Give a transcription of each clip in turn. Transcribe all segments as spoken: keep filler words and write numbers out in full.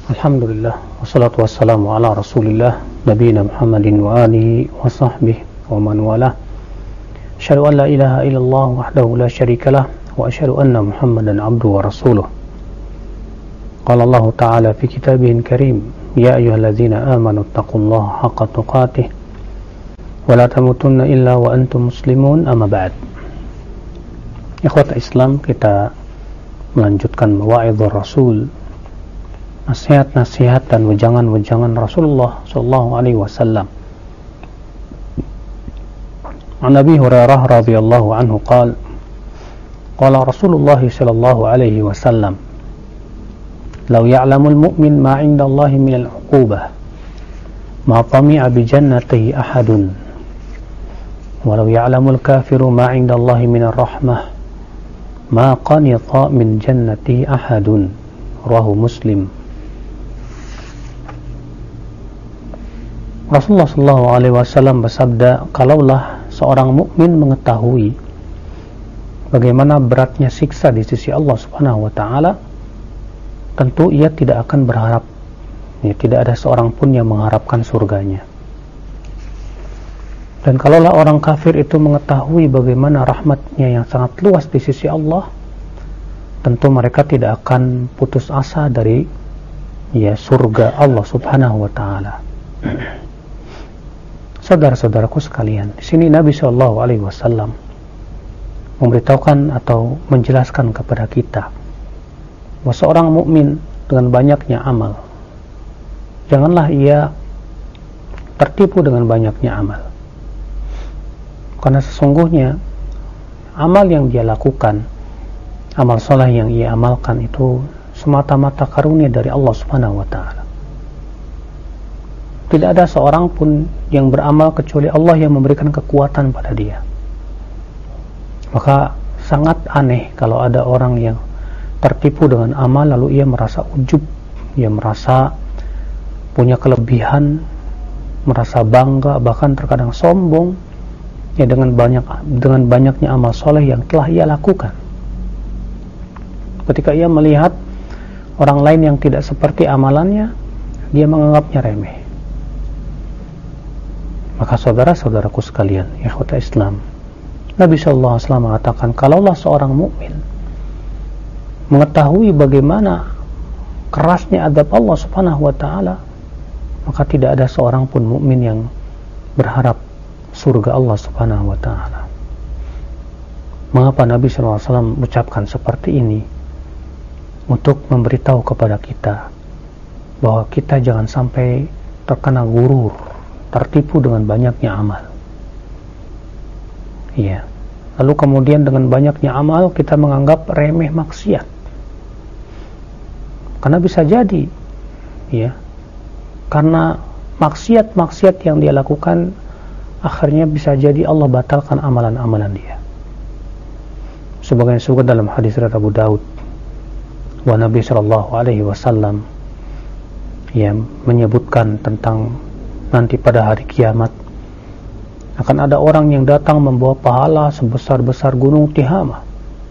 Alhamdulillah, wassalatu wassalamu ala rasulillah nabiyina Muhammadin wa alihi wa sahbihi wa man walah. Asyhadu an la ilaha illallah wahdahu la syarikalah wa asyhadu anna Muhammadan abduhu wa rasuluh. Qala Allah ta'ala fi kitabihil karim, ya ayyuhalladzina amanu taqullaha haqqa tuqatih wa la tamutunna illa wa antum muslimun, amma ba'd. Ikhwata Islam, kita melanjutkan mawa'idhur Rasul, nasihat-nasihat dan wejangan-wejangan Rasulullah sallallahu alaihi wasallam. An Abi Hurairah radhiyallahu anhu qala qala Rasulullah sallallahu alaihi wasallam, law ya'lamul mu'min ma 'inda Allah min al-'uqubah ma tami'a bi jannatihi ahadun walau ya'lamul kafiru ma 'inda Allah min ar-rahmah ma qanita min jannatihi ahadun. Rawahu Muslim. Rasulullah shallallahu alaihi wasallam bersabda, kalaulah seorang mukmin mengetahui bagaimana beratnya siksa di sisi Allah Subhanahu wa taala, tentu ia tidak akan berharap, ya, tidak ada seorang pun yang mengharapkan surganya. Dan kalaulah orang kafir itu mengetahui bagaimana rahmatnya yang sangat luas di sisi Allah, tentu mereka tidak akan putus asa dari ya surga Allah Subhanahu wa taala. Saudara-saudaraku sekalian, di sini Nabi Shallallahu Alaihi Wasallam memberitahukan atau menjelaskan kepada kita bahwa seorang mukmin dengan banyaknya amal, janganlah ia tertipu dengan banyaknya amal, karena sesungguhnya amal yang dia lakukan, amal soleh yang ia amalkan itu semata-mata karunia dari Allah Subhanahu Wa Taala. Tidak ada seorang pun yang beramal kecuali Allah yang memberikan kekuatan pada dia. Maka sangat aneh kalau ada orang yang tertipu dengan amal lalu ia merasa ujub, ia merasa punya kelebihan, merasa bangga, bahkan terkadang sombong ya dengan banyak dengan banyaknya amal soleh yang telah ia lakukan. Ketika ia melihat orang lain yang tidak seperti amalannya, dia menganggapnya remeh. Maka saudara-saudaraku sekalian, ikhwata Islam, Nabi shallallahu alaihi wasallam mengatakan, kalaulah seorang mukmin mengetahui bagaimana kerasnya azab Allah Subhanahu wa taala, maka tidak ada seorang pun mukmin yang berharap surga Allah Subhanahu wa taala. Mengapa Nabi shallallahu alaihi wasallam ucapkan seperti ini? Untuk memberitahu kepada kita bahwa kita jangan sampai terkena gurur, tertipu dengan banyaknya amal. Iya. Lalu kemudian dengan banyaknya amal kita menganggap remeh maksiat. Karena bisa jadi, ya, karena maksiat-maksiat yang dia lakukan akhirnya bisa jadi Allah batalkan amalan-amalan dia. Sebagaimana disebutkan dalam hadis riwayat Abu Daud, wa Nabi sallallahu alaihi wasallam yang menyebutkan tentang nanti pada hari kiamat akan ada orang yang datang membawa pahala sebesar-besar gunung Tihama.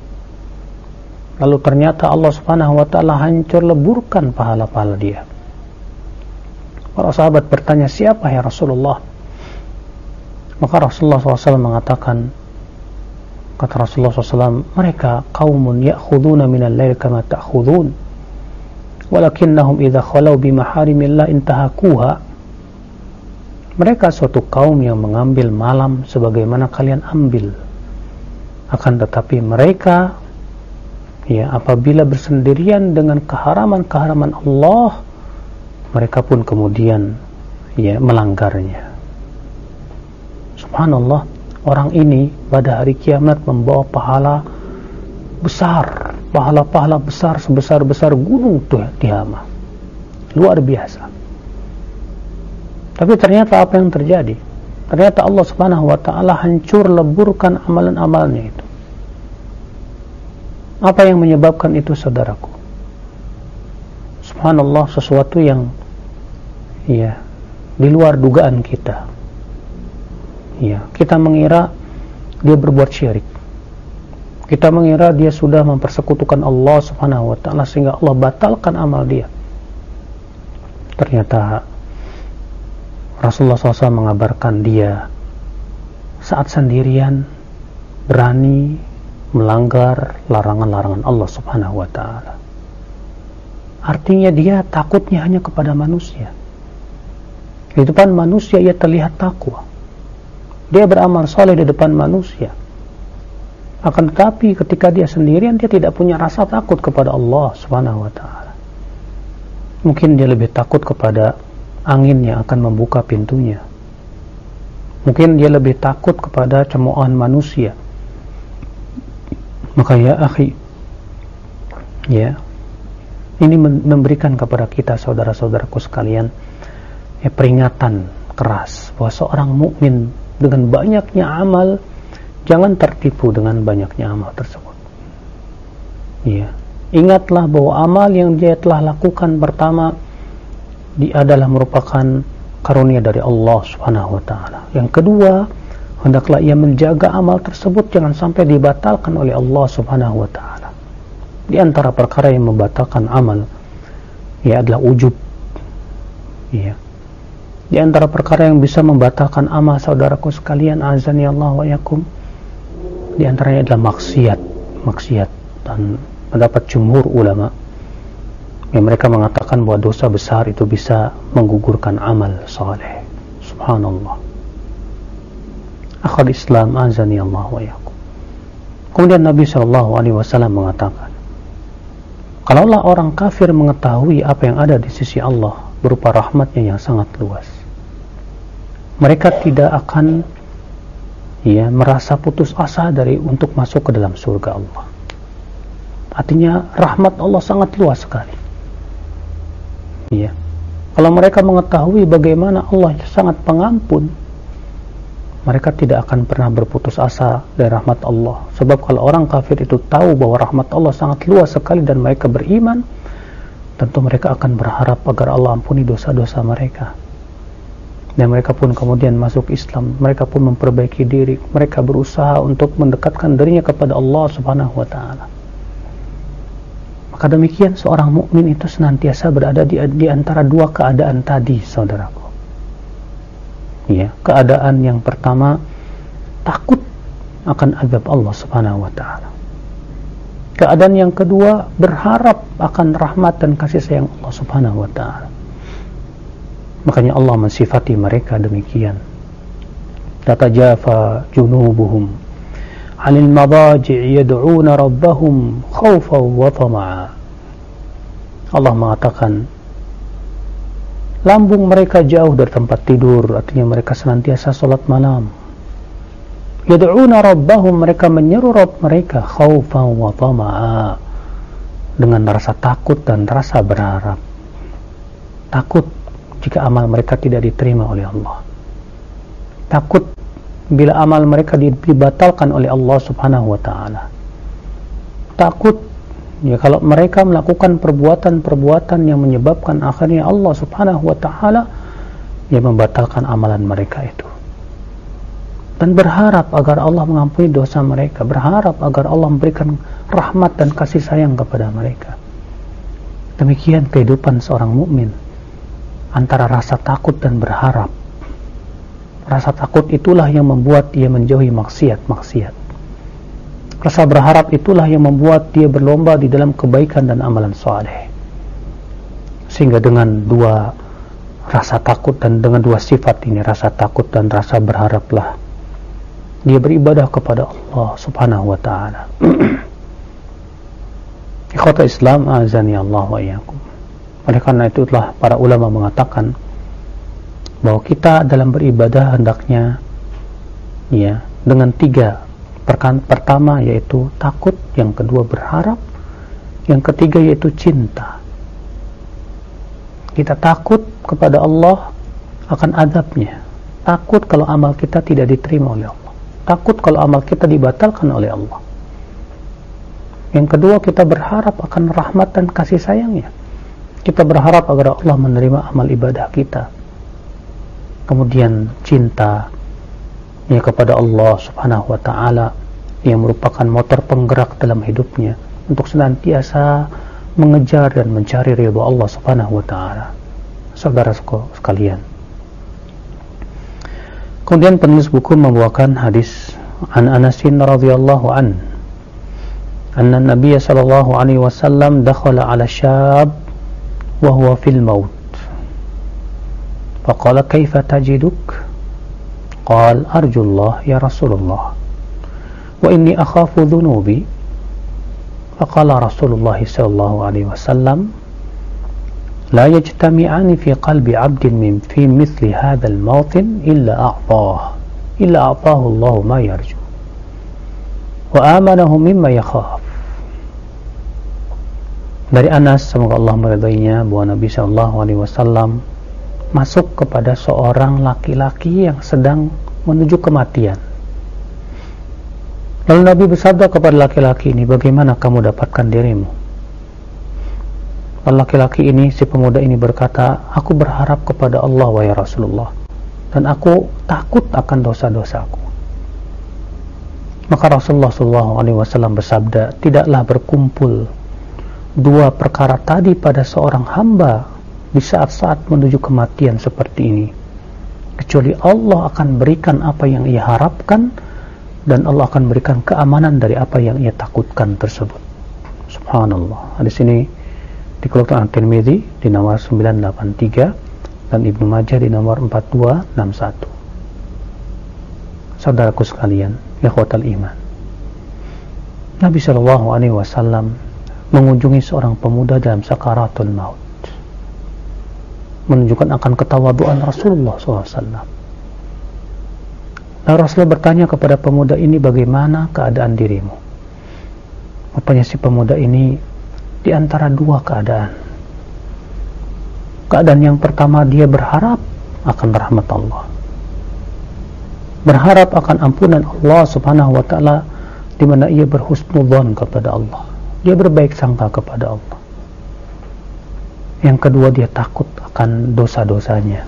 Lalu ternyata Allah Subhanahu wa taala hancur leburkan pahala-pahala dia. Para sahabat bertanya, siapa ya Rasulullah? Maka Rasulullah shallallahu alaihi wasallam mengatakan, kata Rasulullah shallallahu alaihi wasallam, mereka qaumun ya'khuduna minal lail kama ta'khudun walakinnahum idza khalau bi maharimillah intahakuha. Mereka suatu kaum yang mengambil malam sebagaimana kalian ambil, akan tetapi mereka ya apabila bersendirian dengan keharaman-keharaman Allah, mereka pun kemudian ya melanggarnya. Subhanallah, orang ini pada hari kiamat membawa pahala besar, pahala-pahala besar sebesar-besar gunung Tihama, luar biasa. Tapi ternyata apa yang terjadi? Ternyata Allah Subhanahu wa taala hancur leburkan amalan-amalnya itu. Apa yang menyebabkan itu, saudaraku? Subhanallah, sesuatu yang ya di luar dugaan kita. Ya, kita mengira dia berbuat syirik. Kita mengira dia sudah mempersekutukan Allah Subhanahu wa taala sehingga Allah batalkan amal dia. ternyata Rasulullah shallallahu alaihi wasallam mengabarkan dia saat sendirian berani melanggar larangan-larangan Allah Subhanahu wa ta'ala. Artinya dia takutnya hanya kepada manusia. Di depan manusia ia terlihat takwa, dia beramal soleh di depan manusia. Akan tetapi ketika dia sendirian, dia tidak punya rasa takut kepada Allah Subhanahu wa ta'ala. Mungkin dia lebih takut kepada angin yang akan membuka pintunya. Mungkin dia lebih takut kepada cemoohan manusia. Maka ya akhi, ya, ini memberikan kepada kita saudara-saudaraku sekalian ya, peringatan keras bahwa seorang mukmin dengan banyaknya amal, jangan tertipu dengan banyaknya amal tersebut. Ya, ingatlah bahwa amal yang dia telah lakukan pertama dia adalah merupakan karunia dari Allah Subhanahu wa ta'ala. Yang kedua, hendaklah ia menjaga amal tersebut jangan sampai dibatalkan oleh Allah Subhanahu wa ta'ala. Di antara perkara yang membatalkan amal ya adalah ujub. Ya. Di antara perkara yang bisa membatalkan amal saudaraku sekalian, azani Allah wa yakum, di antaranya adalah maksiat. Maksiat dan pendapat jumhur ulama yang mereka mengatakan bahwa dosa besar itu bisa menggugurkan amal saleh. Subhanallah. Akhul Islam, azani Allah wa yakum. Kemudian Nabi shallallahu alaihi wasallam mengatakan, kalaulah orang kafir mengetahui apa yang ada di sisi Allah berupa rahmatnya yang sangat luas, mereka tidak akan ya merasa putus asa dari untuk masuk ke dalam surga Allah. Artinya rahmat Allah sangat luas sekali. Ya. Kalau mereka mengetahui bagaimana Allah sangat pengampun, mereka tidak akan pernah berputus asa dari rahmat Allah. Sebab kalau orang kafir itu tahu bahwa rahmat Allah sangat luas sekali dan mereka beriman, tentu mereka akan berharap agar Allah ampuni dosa-dosa mereka. Dan mereka pun kemudian masuk Islam, mereka pun memperbaiki diri, mereka berusaha untuk mendekatkan dirinya kepada Allah Subhanahu wa ta'ala. Maka demikian seorang mukmin itu senantiasa berada di, di antara dua keadaan tadi, saudaraku. Ya, keadaan yang pertama takut akan azab Allah Subhanahu wa ta'ala. Keadaan yang kedua berharap akan rahmat dan kasih sayang Allah Subhanahu wa ta'ala. Makanya Allah mensifati mereka demikian. Tatajafa junubuhum 'anil madaji' yad'una rabbahum khaufan wa tama'a. Allah mengatakan lambung mereka jauh dari tempat tidur, artinya mereka senantiasa salat malam. Yad'una rabbahum, mereka menyeru Rabb mereka khaufan wa tama'a, dengan rasa takut dan rasa berharap. Takut jika amal mereka tidak diterima oleh Allah. Takut bila amal mereka dibatalkan oleh Allah Subhanahu wa ta'ala. Takut ya kalau mereka melakukan perbuatan-perbuatan yang menyebabkan akhirnya Allah Subhanahu wa ta'ala yang membatalkan amalan mereka itu. Dan berharap agar Allah mengampuni dosa mereka, berharap agar Allah memberikan rahmat dan kasih sayang kepada mereka. Demikian kehidupan seorang mukmin, antara rasa takut dan berharap. Rasa takut itulah yang membuat dia menjauhi maksiat-maksiat. Rasa berharap itulah yang membuat dia berlomba di dalam kebaikan dan amalan saleh. Sehingga dengan dua rasa takut dan dengan dua sifat ini, rasa takut dan rasa berharaplah, dia beribadah kepada Allah Subhanahu wa ta'ala. Ikhwata Islam, azani Allah wa iyyakum. Oleh karena itulah para ulama mengatakan bahwa kita dalam beribadah hendaknya ya dengan tiga perkara. Pertama yaitu takut, yang kedua berharap, yang ketiga yaitu cinta. Kita takut kepada Allah akan azabnya, takut kalau amal kita tidak diterima oleh Allah, takut kalau amal kita dibatalkan oleh Allah. Yang kedua, kita berharap akan rahmat dan kasih sayangnya. Kita berharap agar Allah menerima amal ibadah kita. Kemudian cinta ya kepada Allah Subhanahu wa ta'ala yang merupakan motor penggerak dalam hidupnya untuk senantiasa mengejar dan mencari ridha Allah Subhanahu wa ta'ala. saudara sekalian. Kemudian penulis buku membawakan hadis an Anasin radhiyallahu an anna Nabiy sallallahu alaihi wasallam dakhala ala syab wa huwa fil maut faqala kaifa tajiduk qala arju Allah ya Rasulullah wa inni akhafu dhunubi faqala Rasulullah sallallahu alaihi wasallam لا يجتمعان في قلب عبد من في مثل هذا الموطن إلا أعطاه إلا أعطاه الله ما يرجو وآمنه مما يخاف. Dari Anas, semoga Allah meridainya, bahwa Nabi Shallallahu Alaihi Wasallam masuk kepada seorang laki-laki yang sedang menuju kematian. Lalu Nabi bersabda kepada laki-laki ini, bagaimana kamu dapatkan dirimu? Laki-laki ini, si pemuda ini berkata, aku berharap kepada Allah wahai Rasulullah, dan aku takut akan dosa-dosaku. Maka Rasulullah shallallahu alaihi wasallam bersabda, tidaklah berkumpul dua perkara tadi pada seorang hamba di saat-saat menuju kematian seperti ini, kecuali Allah akan berikan apa yang ia harapkan, dan Allah akan berikan keamanan dari apa yang ia takutkan tersebut. Subhanallah. Hadis ini dikeluarkan At-Tirmidzi di nomor sembilan delapan tiga dan Ibnu Majah di nomor empat dua enam satu. Saudaraku sekalian, ikhwatal iman, Nabi Shallallahu Alaihi Wasallam mengunjungi seorang pemuda dalam sakaratul maut, menunjukkan akan ketawaduan Rasulullah shallallahu alaihi wasallam. Lalu Rasulullah bertanya kepada pemuda ini, bagaimana keadaan dirimu? Rupanya si pemuda ini di antara dua keadaan. Keadaan yang pertama, dia berharap akan rahmat Allah, berharap akan ampunan Allah subhanahu wa ta'ala, di mana ia berhusnudzon kepada Allah, dia berbaik sangka kepada Allah. Yang kedua, dia takut akan dosa-dosanya.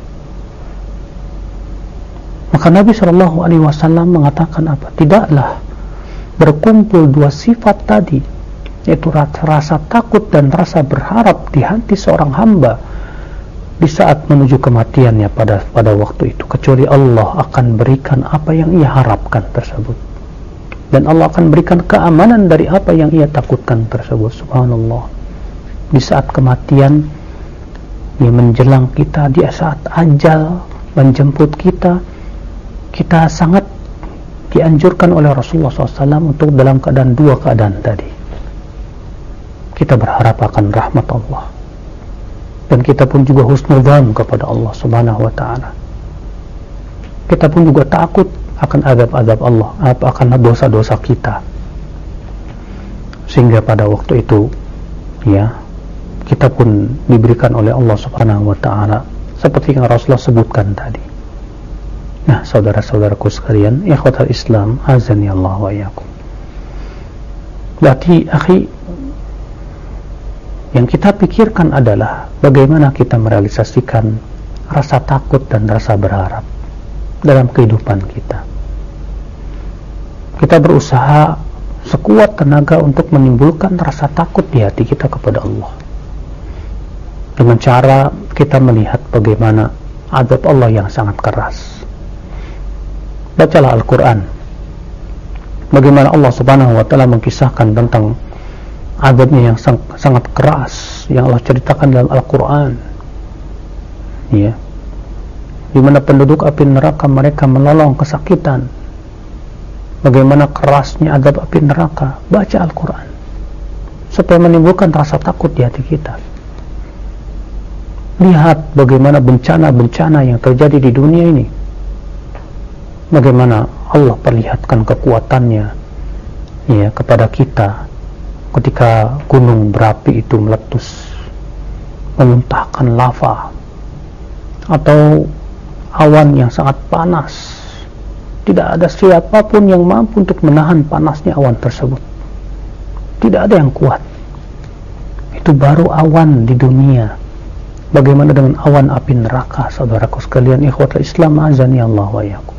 Maka Nabi shallallahu alaihi wasallam mengatakan apa? Tidaklah berkumpul dua sifat tadi, yaitu rasa takut dan rasa berharap di hati seorang hamba di saat menuju kematiannya pada pada waktu itu, kecuali Allah akan berikan apa yang ia harapkan tersebut, dan Allah akan berikan keamanan dari apa yang ia takutkan tersebut. Subhanallah. Di saat kematian ia menjelang kita, di saat ajal menjemput kita, kita sangat dianjurkan oleh Rasulullah shallallahu alaihi wasallam untuk dalam keadaan dua keadaan tadi. Kita berharap akan rahmat Allah, dan kita pun juga husnudzan kepada Allah subhanahu wa ta'ala. Kita pun juga takut akan azab-azab Allah, akan dosa-dosa kita, sehingga pada waktu itu ya, kita pun diberikan oleh Allah subhanahu wa ta'ala seperti yang Rasulullah sebutkan tadi. Nah, saudara-saudaraku sekalian, ikhwatal Islam, azani Allah wa iyyakum. Berarti, akhi, yang kita pikirkan adalah bagaimana kita merealisasikan rasa takut dan rasa berharap dalam kehidupan kita. Kita berusaha sekuat tenaga untuk menimbulkan rasa takut di hati kita kepada Allah, dengan cara kita melihat bagaimana azab Allah yang sangat keras. Bacalah Al-Quran, bagaimana Allah subhanahu wa ta'ala mengkisahkan tentang azabnya yang sang, sangat keras yang Allah ceritakan dalam Al-Quran, ya, di mana penduduk api neraka mereka melolong kesakitan. Bagaimana kerasnya azab api neraka. Baca Al-Quran supaya menimbulkan rasa takut di hati kita. Lihat bagaimana bencana-bencana yang terjadi di dunia ini, bagaimana Allah perlihatkan kekuatannya ya kepada kita ketika gunung berapi itu meletus, memuntahkan lava, atau awan yang sangat panas. Tidak ada siapapun yang mampu untuk menahan panasnya awan tersebut. Tidak ada yang kuat. Itu baru awan di dunia. Bagaimana dengan awan api neraka, saudaraku sekalian, ikhwatul Islam, azani Allah wa iyyakum.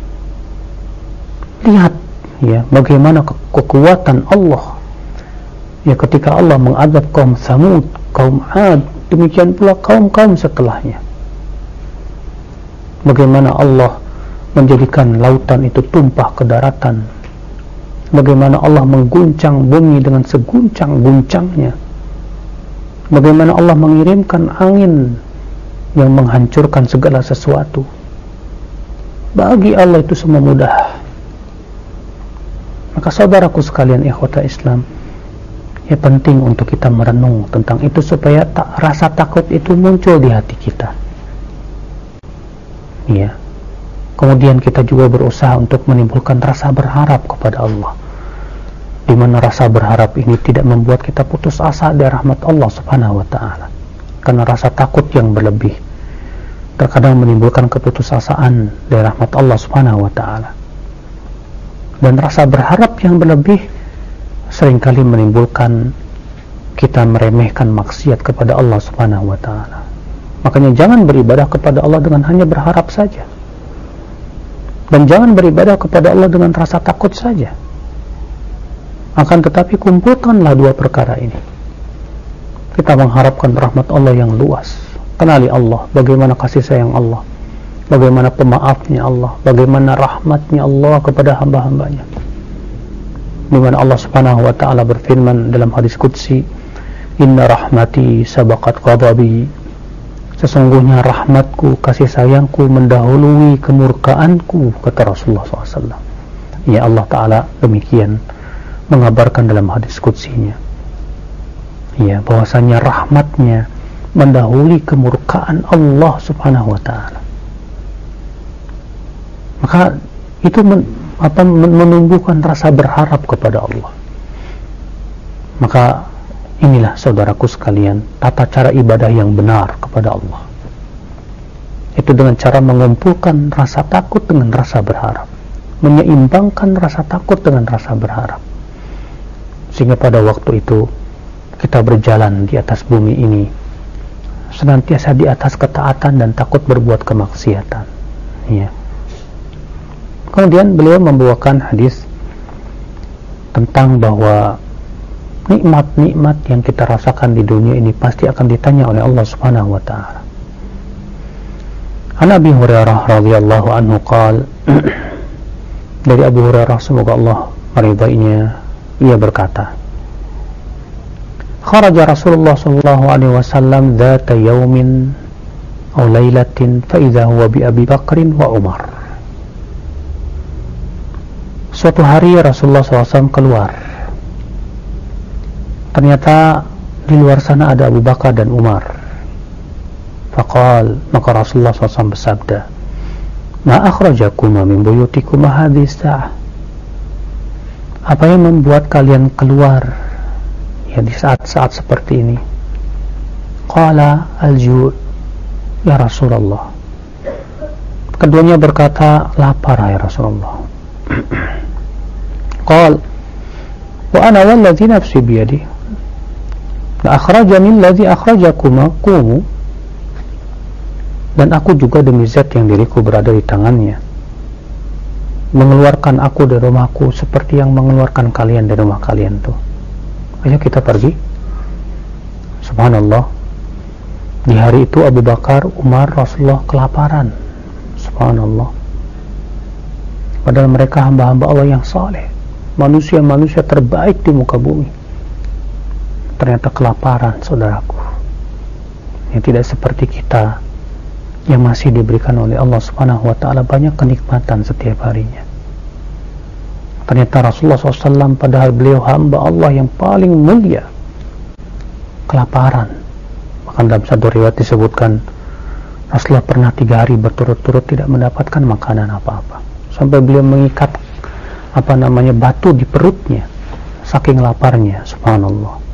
Lihat ya bagaimana ke kekuatan Allah ya ketika Allah mengadab kaum Tsamud, kaum Ad, demikian pula kaum-kaum setelahnya. Bagaimana Allah menjadikan lautan itu tumpah ke daratan, bagaimana Allah mengguncang bumi dengan seguncang-guncangnya, bagaimana Allah mengirimkan angin yang menghancurkan segala sesuatu. Bagi Allah itu semua mudah. Maka saudaraku sekalian, ikhwata Islam, ya penting untuk kita merenung tentang itu supaya tak, rasa takut itu muncul di hati kita. Ya. Kemudian kita juga berusaha untuk menimbulkan rasa berharap kepada Allah, di mana rasa berharap ini tidak membuat kita putus asa dari rahmat Allah Subhanahu wa taala. Karena rasa takut yang berlebih terkadang menimbulkan keputusasaan dari rahmat Allah Subhanahu wa taala. Dan rasa berharap yang berlebih seringkali menimbulkan kita meremehkan maksiat kepada Allah Subhanahu wa taala. Makanya jangan beribadah kepada Allah dengan hanya berharap saja. Dan jangan beribadah kepada Allah dengan rasa takut saja. Akan tetapi kumpulkanlah dua perkara ini. Kita mengharapkan rahmat Allah yang luas. Kenali Allah, bagaimana kasih sayang Allah, bagaimana pemaafnya Allah, bagaimana rahmatnya Allah kepada hamba-hambanya. Di mana Allah Subhanahu wa taala berfirman dalam hadis qudsi, "Inna rahmati sabaqat ghadabi." Sesungguhnya rahmatku, kasih sayangku mendahului kemurkaanku, kata Rasulullah shallallahu alaihi wasallam. Ya, Allah Ta'ala demikian mengabarkan dalam hadis qudsinya, ya, bahwasanya rahmatnya mendahului kemurkaan Allah Subhanahu wa Ta'ala. Maka itu men, apa, menumbuhkan rasa berharap kepada Allah. Maka inilah saudaraku sekalian tata cara ibadah yang benar kepada Allah, itu dengan cara mengumpulkan rasa takut dengan rasa berharap, menyeimbangkan rasa takut dengan rasa berharap, sehingga pada waktu itu kita berjalan di atas bumi ini senantiasa di atas ketaatan dan takut berbuat kemaksiatan. Ya. Kemudian beliau membawakan hadis tentang bahwa nikmat-nikmat yang kita rasakan di dunia ini pasti akan ditanya oleh Allah Subhanahu wa taala. An Abi Hurairah radhiyallahu anhu qala, dari Abu Hurairah semoga Allah meridainya, ia berkata, kharaja Rasulullah sallallahu alaihi wasallam dzata yaumin aw lailatin fa idza huwa bi Abi Bakrin wa Umar. Suatu hari Rasulullah sallallahu alaihi wasallam keluar. Ternyata di luar sana ada Abu Bakar dan Umar. Faqal, maka Rasulullah shallallahu alaihi wasallam bersabda, ma akhrajakuma min buyutikuma hadhihi sa'ah. Apa yang membuat kalian keluar ya di saat-saat seperti ini? Qala al-ju', ya Rasulullah. Keduanya berkata, lapar ya Rasulullah. Qal, wa ana walladhi nafsi biyadi la akhrajani alladhi akhrajakuma qumu, dan aku juga demi zat yang diriku berada di tangannya mengeluarkan aku dari rumahku seperti yang mengeluarkan kalian dari rumah kalian tuh. Ayo kita pergi. Subhanallah, di hari itu Abu Bakar, Umar, Rasulullah kelaparan. Subhanallah, padahal mereka hamba-hamba Allah yang saleh, manusia-manusia terbaik di muka bumi. Ternyata kelaparan, saudaraku. Yang tidak seperti kita yang masih diberikan oleh Allah Subhanahu wa taala banyak kenikmatan setiap harinya. Ternyata Rasulullah shallallahu alaihi wasallam padahal beliau hamba Allah yang paling mulia, kelaparan. Bahkan dalam satu riwayat disebutkan Rasulullah pernah tiga hari berturut-turut tidak mendapatkan makanan apa-apa, sampai beliau mengikat apa namanya batu di perutnya saking laparnya. Subhanallah.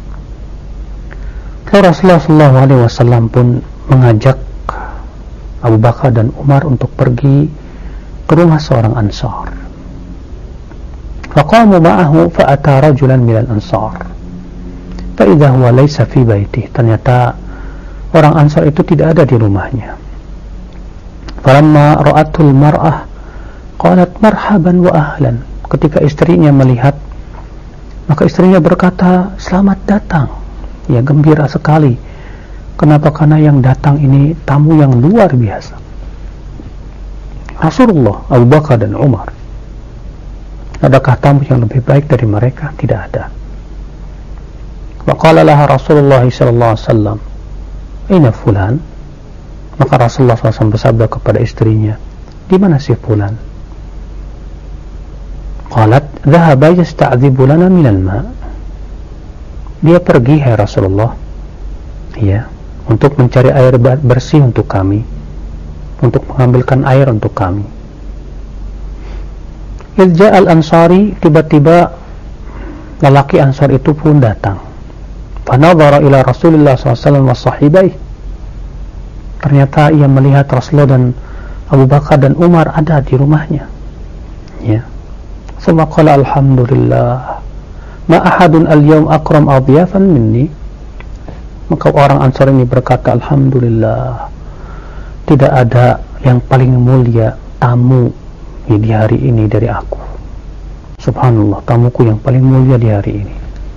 Lalu Rasulullah shallallahu alaihi wasallam pun mengajak Abu Bakar dan Umar untuk pergi ke rumah seorang Ansar. Faqamu ma'ahu fa'ata rajulan minal Ansar fa idza huwa laysa fi baitihi. Ternyata orang Ansar itu tidak ada di rumahnya. Falamma ra'atul mar'ah qalat marhaban wa ahlan. Ketika istrinya melihat, maka istrinya berkata, selamat datang, ya, gembira sekali Kenapa? Karena yang datang ini tamu yang luar biasa. Rasulullah, Abu Bakar dan Umar. Adakah tamu yang lebih baik dari mereka? Tidak ada. Waqala laha Rasulullah sallallahu alaihi wasallam, "Aina fulan?" Maka Rasulullah shallallahu alaihi wasallam bersabda kepada istrinya, "Di mana si fulan?" Qalat, "Dhahaba yasta'dhibu lana minal ma'." Dia pergi, hai Rasulullah, ya, untuk mencari air bersih untuk kami, untuk mengambilkan air untuk kami. Idza al-ansari, tiba-tiba lelaki Ansar itu pun datang. Fanadhara ila Rasulullah sallallahu alaihi wasallam wa sahibai. Ternyata ia melihat Rasulullah dan Abu Bakar dan Umar ada di rumahnya. Ya. Thumma qala, "Alhamdulillah, ma ahadun al-yawm akram adiyafan minni." Maka orang Ansar ini berkata, "Alhamdulillah, tidak ada yang paling mulia tamu di hari ini dari aku. Subhanallah, tamuku yang paling mulia di hari ini."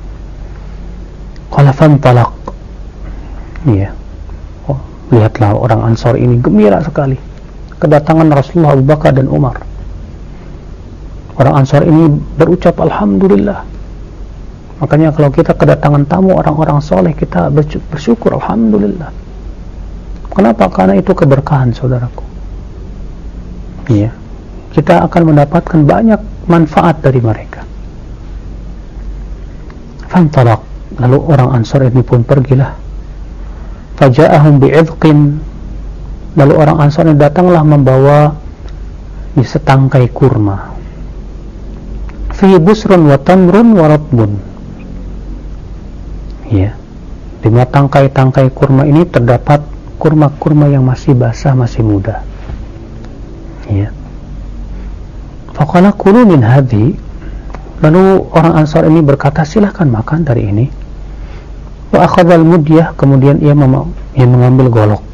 Qala fantalaq. Ya. Oh, lihatlah orang Ansar ini gembira sekali kedatangan Rasulullah, Abu Bakar dan Umar. Orang Ansar ini berucap alhamdulillah. Makanya kalau kita kedatangan tamu orang-orang soleh, kita bersyukur alhamdulillah. Kenapa? Karena itu keberkahan, saudaraku. Iya. Kita akan mendapatkan banyak manfaat dari mereka. Fantalaq. Lalu orang Ansar ini pun pergilah. Faja'ahum bi'idqin. Lalu orang Ansar ini datanglah membawa di setangkai kurma. Fi busrun wa tamrun wa ratbun. Ya. Di tangkai-tangkai kurma ini terdapat kurma-kurma yang masih basah, masih muda. Ya. Faqala kulu min hadhi. Lalu orang Ansar ini berkata, "Silahkan makan dari ini." Wa akhadha al-mudyah, kemudian ia, mem- ia mengambil golok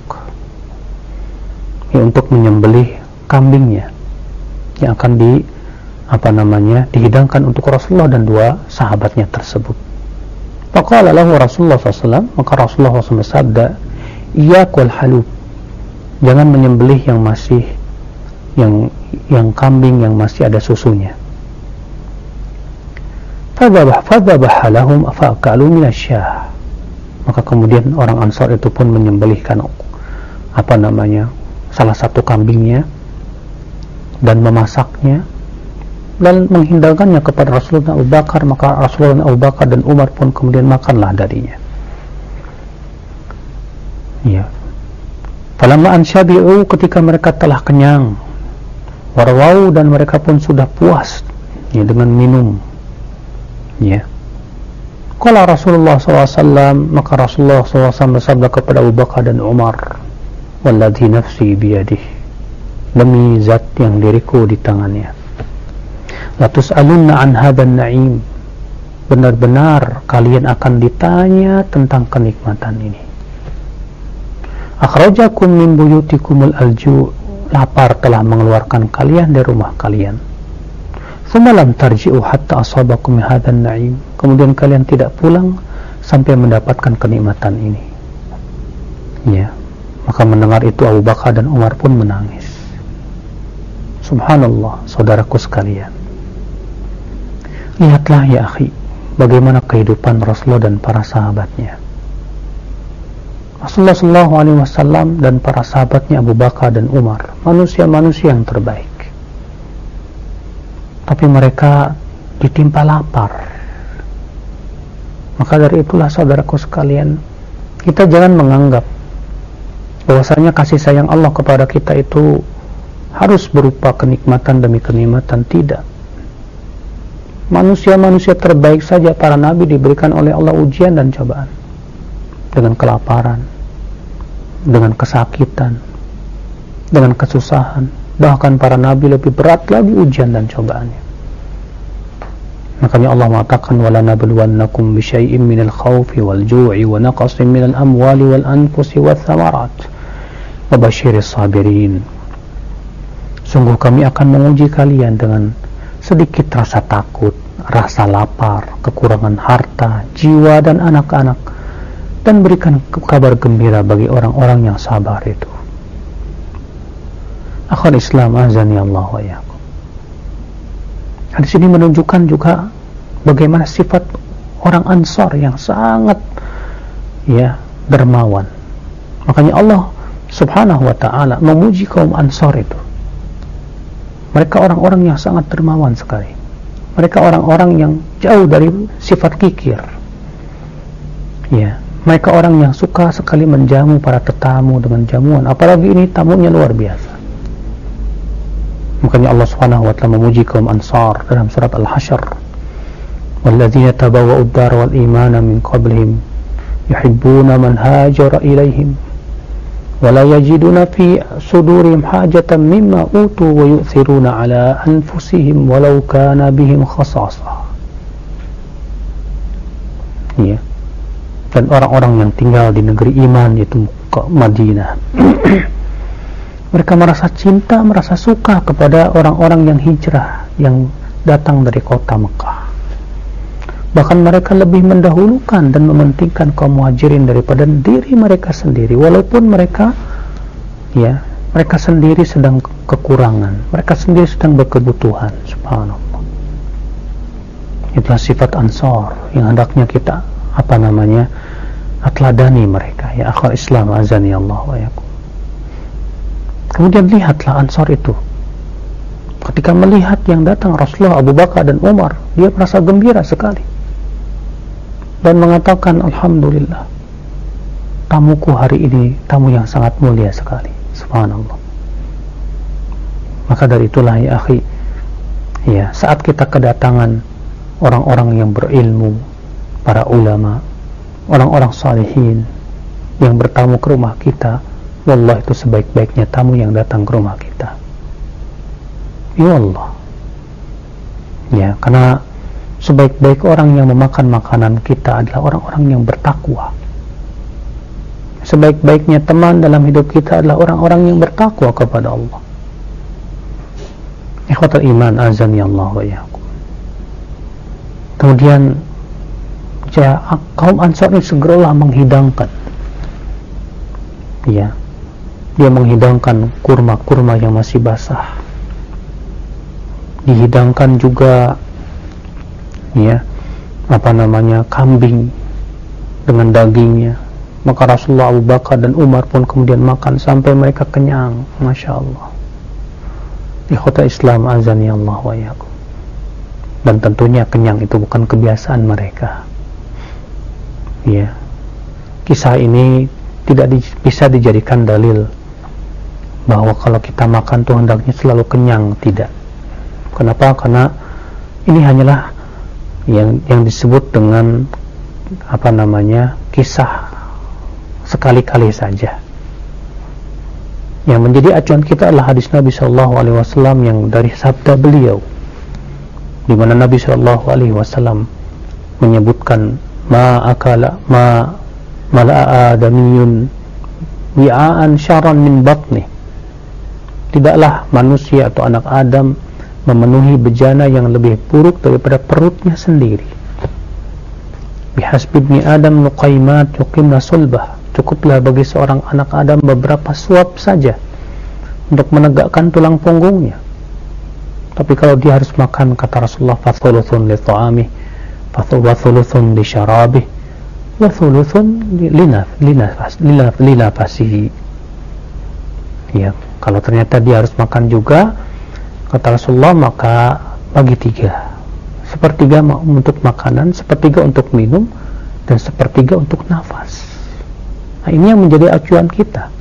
ya, untuk menyembelih kambingnya yang akan di apa namanya dihidangkan untuk Rasulullah dan dua sahabatnya tersebut. Faqala lahu Rasulullah sallallahu alaihi wasallam, maka Rasulullah sallallahu alaihi wasallam bersabda, "Iyyakul halub." Jangan menyembelih yang masih yang yang kambing yang masih ada susunya. Fadzabah fadzabah lahum afaqalu minasyah. Maka kemudian orang Ansar itu pun menyembelihkan apa namanya salah satu kambingnya dan memasaknya dan menghidangkannya kepada Rasulullah dan Abu Bakar. Maka Rasulullah dan Abu Bakar dan Umar pun kemudian makanlah darinya. Ya. Falamma ansyabi'u, ketika mereka telah kenyang, warwau, dan mereka pun sudah puas ya, dengan minum. Ya. Qala Rasulullah sallallahu alaihi wasallam, maka Rasulullah sallallahu alaihi wasallam bersabda kepada Abu Bakar dan Umar, "Walladzi nafsi biyadihi, demi zat yang diriku di tangannya, la tus'alunna an hadzal na'im, benar-benar kalian akan ditanya tentang kenikmatan ini. Akhrajakum min buyutikumul alju', lapar telah mengeluarkan kalian dari rumah kalian. Thumma lam tarji'u hatta asabakum hadzal na'im, kemudian kalian tidak pulang sampai mendapatkan kenikmatan ini." Ya. Maka mendengar itu Abu Bakar dan Umar pun menangis. Subhanallah, saudaraku sekalian. Lihatlah ya akhi, bagaimana kehidupan Rasulullah dan para sahabatnya. Rasulullah sallallahu alaihi wasallam dan para sahabatnya Abu Bakar dan Umar, manusia-manusia yang terbaik. Tapi mereka ditimpa lapar. Maka dari itulah saudaraku sekalian, kita jangan menganggap bahwasanya kasih sayang Allah kepada kita itu harus berupa kenikmatan demi kenikmatan. Tidak. Manusia-manusia terbaik saja, para nabi, diberikan oleh Allah ujian dan cobaan dengan kelaparan, dengan kesakitan, dengan kesusahan. Bahkan para nabi lebih berat lagi ujian dan cobaannya. Makanya Allah mengatakan, "Wala nabluwannakum bisyai'in minal khawfi wal ju'i wa naqsin minal amwali wal anfusi wath thamarat wa basyiris sabirin." Sungguh kami akan menguji kalian dengan sedikit rasa takut, rasa lapar, kekurangan harta, jiwa dan anak-anak, dan berikan kabar gembira bagi orang-orang yang sabar itu. Akhwat Islam azani Allah wa iyyakum. Hadis ini menunjukkan juga bagaimana sifat orang Ansar yang sangat ya dermawan. Makanya Allah Subhanahu wa ta'ala memuji kaum Ansar itu. Mereka orang-orang yang sangat dermawan sekali. Mereka orang-orang yang jauh dari sifat kikir. Ya, mereka orang yang suka sekali menjamu para tetamu dengan jamuan, apalagi ini tamunya luar biasa. Makanya Allah Subhanahu wa ta'ala memuji kaum Ansar dalam surat Al-Hasyr. Walladzina tabawwa'u ad-dar wal imana min qablihim yuhibbuna man hajara ilaihim wa la yajiduna fi sudurihim hajatan mimma utu wa yu'thiruna ala anfusihim walau kana bihim khasasah. Ya. Dan orang-orang yang tinggal di negeri iman yaitu Madinah. Mereka merasa cinta, merasa suka kepada orang-orang yang hijrah yang datang dari kota Mekah. Bahkan mereka lebih mendahulukan dan mementingkan kaum muhajirin daripada diri mereka sendiri, walaupun mereka ya, mereka sendiri sedang kekurangan, mereka sendiri sedang berkebutuhan. Subhanallah. Itulah sifat Ansar yang hendaknya kita apa namanya teladani mereka. Ya akhwat Islam azani Allah wa iyyakum. Kemudian lihatlah Ansar itu, ketika melihat yang datang Rasulullah, Abu Bakar dan Umar, dia merasa gembira sekali dan mengatakan, alhamdulillah, tamuku hari ini tamu yang sangat mulia sekali. Subhanallah. Maka dari itulah ya akhi, ya saat kita kedatangan orang-orang yang berilmu, para ulama, orang-orang salihin yang bertamu ke rumah kita, wallah itu sebaik-baiknya tamu yang datang ke rumah kita. Ya Allah. Ya, karena sebaik-baik orang yang memakan makanan kita adalah orang-orang yang bertakwa. Sebaik-baiknya teman dalam hidup kita adalah orang-orang yang bertakwa kepada Allah. Ikhwatul iman azani Allah wa iyyakum. Kemudian ya, kaum Ansar ini segeralah menghidangkan, ya, dia menghidangkan kurma-kurma yang masih basah, dihidangkan juga ya apa namanya kambing dengan dagingnya. Maka Rasulullah, Abu Bakar dan Umar pun kemudian makan sampai mereka kenyang. Masya Allah. Ikhwata Islam azani Allah wa iyyakum. Dan tentunya kenyang itu bukan kebiasaan mereka. Ya, kisah ini tidak di, bisa dijadikan dalil bahwa kalau kita makan tuh hendaknya selalu kenyang. Tidak. Kenapa? Karena ini hanyalah yang yang disebut dengan apa namanya kisah sekali-kali saja. Yang menjadi acuan kita adalah hadis Nabi Shallallahu Alaihi Wasallam yang dari sabda beliau, di mana Nabi Shallallahu Alaihi Wasallam menyebutkan, ma akala ma mala'a adamiyun wi'aan syarran min batni. Tidaklah manusia atau anak Adam memenuhi bejana yang lebih buruk daripada perutnya sendiri. Bihasbi ibni Adam nuqaimat yuqimna sulbah. Cukuplah bagi seorang anak Adam beberapa suap saja untuk menegakkan tulang punggungnya. Tapi kalau dia harus makan, kata Rasulullah, fathuluthun li ta'amih wa thuluthun li syarabih wa thuluthun li nafasihi. Ya, kalau ternyata dia harus makan juga, kata Rasulullah, maka bagi tiga, sepertiga untuk makanan, sepertiga untuk minum, dan sepertiga untuk nafas. Nah, ini yang menjadi acuan kita.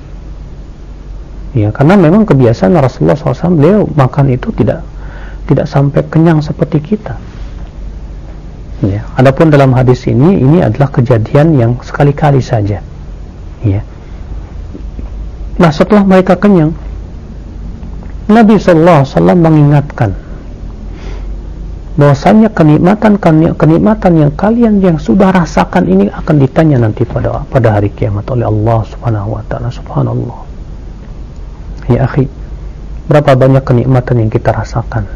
Ya, karena memang kebiasaan Rasulullah shallallahu alaihi wasallam, beliau makan itu tidak tidak sampai kenyang seperti kita. Ya, adapun dalam hadis ini, ini adalah kejadian yang sekali-kali saja. Ya. Nah, setelah mereka kenyang, Nabi shallallahu alaihi wasallam mengingatkan bahwasanya kenikmatan kenikmatan yang kalian yang sudah rasakan ini akan ditanya nanti pada pada hari kiamat oleh Allah Subhanahu wa taala. Subhanallah. Ya akhi, berapa banyak kenikmatan yang kita rasakan.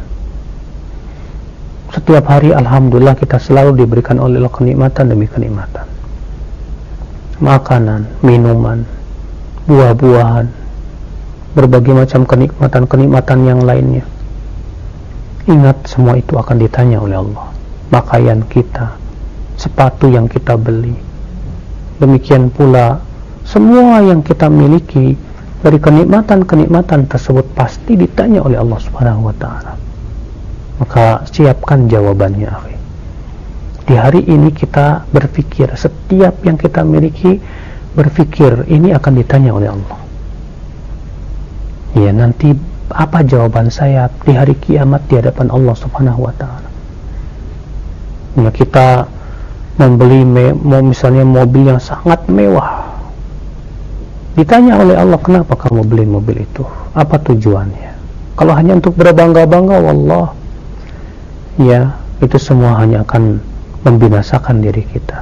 Setiap hari alhamdulillah kita selalu diberikan oleh Allah kenikmatan demi kenikmatan. makanan, minuman, buah-buahan, berbagai macam kenikmatan-kenikmatan yang lainnya. Ingat, semua itu akan ditanya oleh Allah. Pakaian kita, sepatu yang kita beli, demikian pula semua yang kita miliki dari kenikmatan-kenikmatan tersebut pasti ditanya oleh Allah Subhanahu wa taala. Maka siapkan jawabannya, akhi. Di hari ini kita berpikir, setiap yang kita miliki, berpikir ini akan ditanya oleh Allah. Ya, nanti apa jawaban saya di hari kiamat di hadapan Allah Subhanahu wa taala? Nah, kita membeli me- mau misalnya mobil yang sangat mewah, ditanya oleh Allah, kenapa kamu beli mobil itu? Apa tujuannya? Kalau hanya untuk berbangga-bangga, wallah, ya, itu semua hanya akan membinasakan diri kita.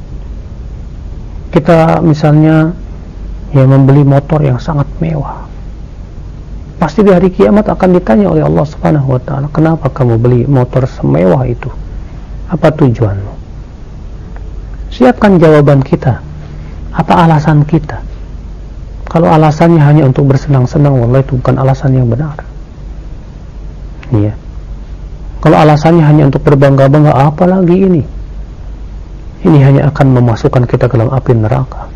Kita misalnya ya membeli motor yang sangat mewah, pasti di hari kiamat akan ditanya oleh Allah Subhanahu wa taala, kenapa kamu beli motor semewah itu? Apa tujuanmu? Siapkan jawaban kita. Apa alasan kita? Kalau alasannya hanya untuk bersenang-senang, wallahi itu bukan alasan yang benar. Iya. Kalau alasannya hanya untuk berbangga-bangga, apalagi ini? Ini hanya akan memasukkan kita ke dalam api neraka.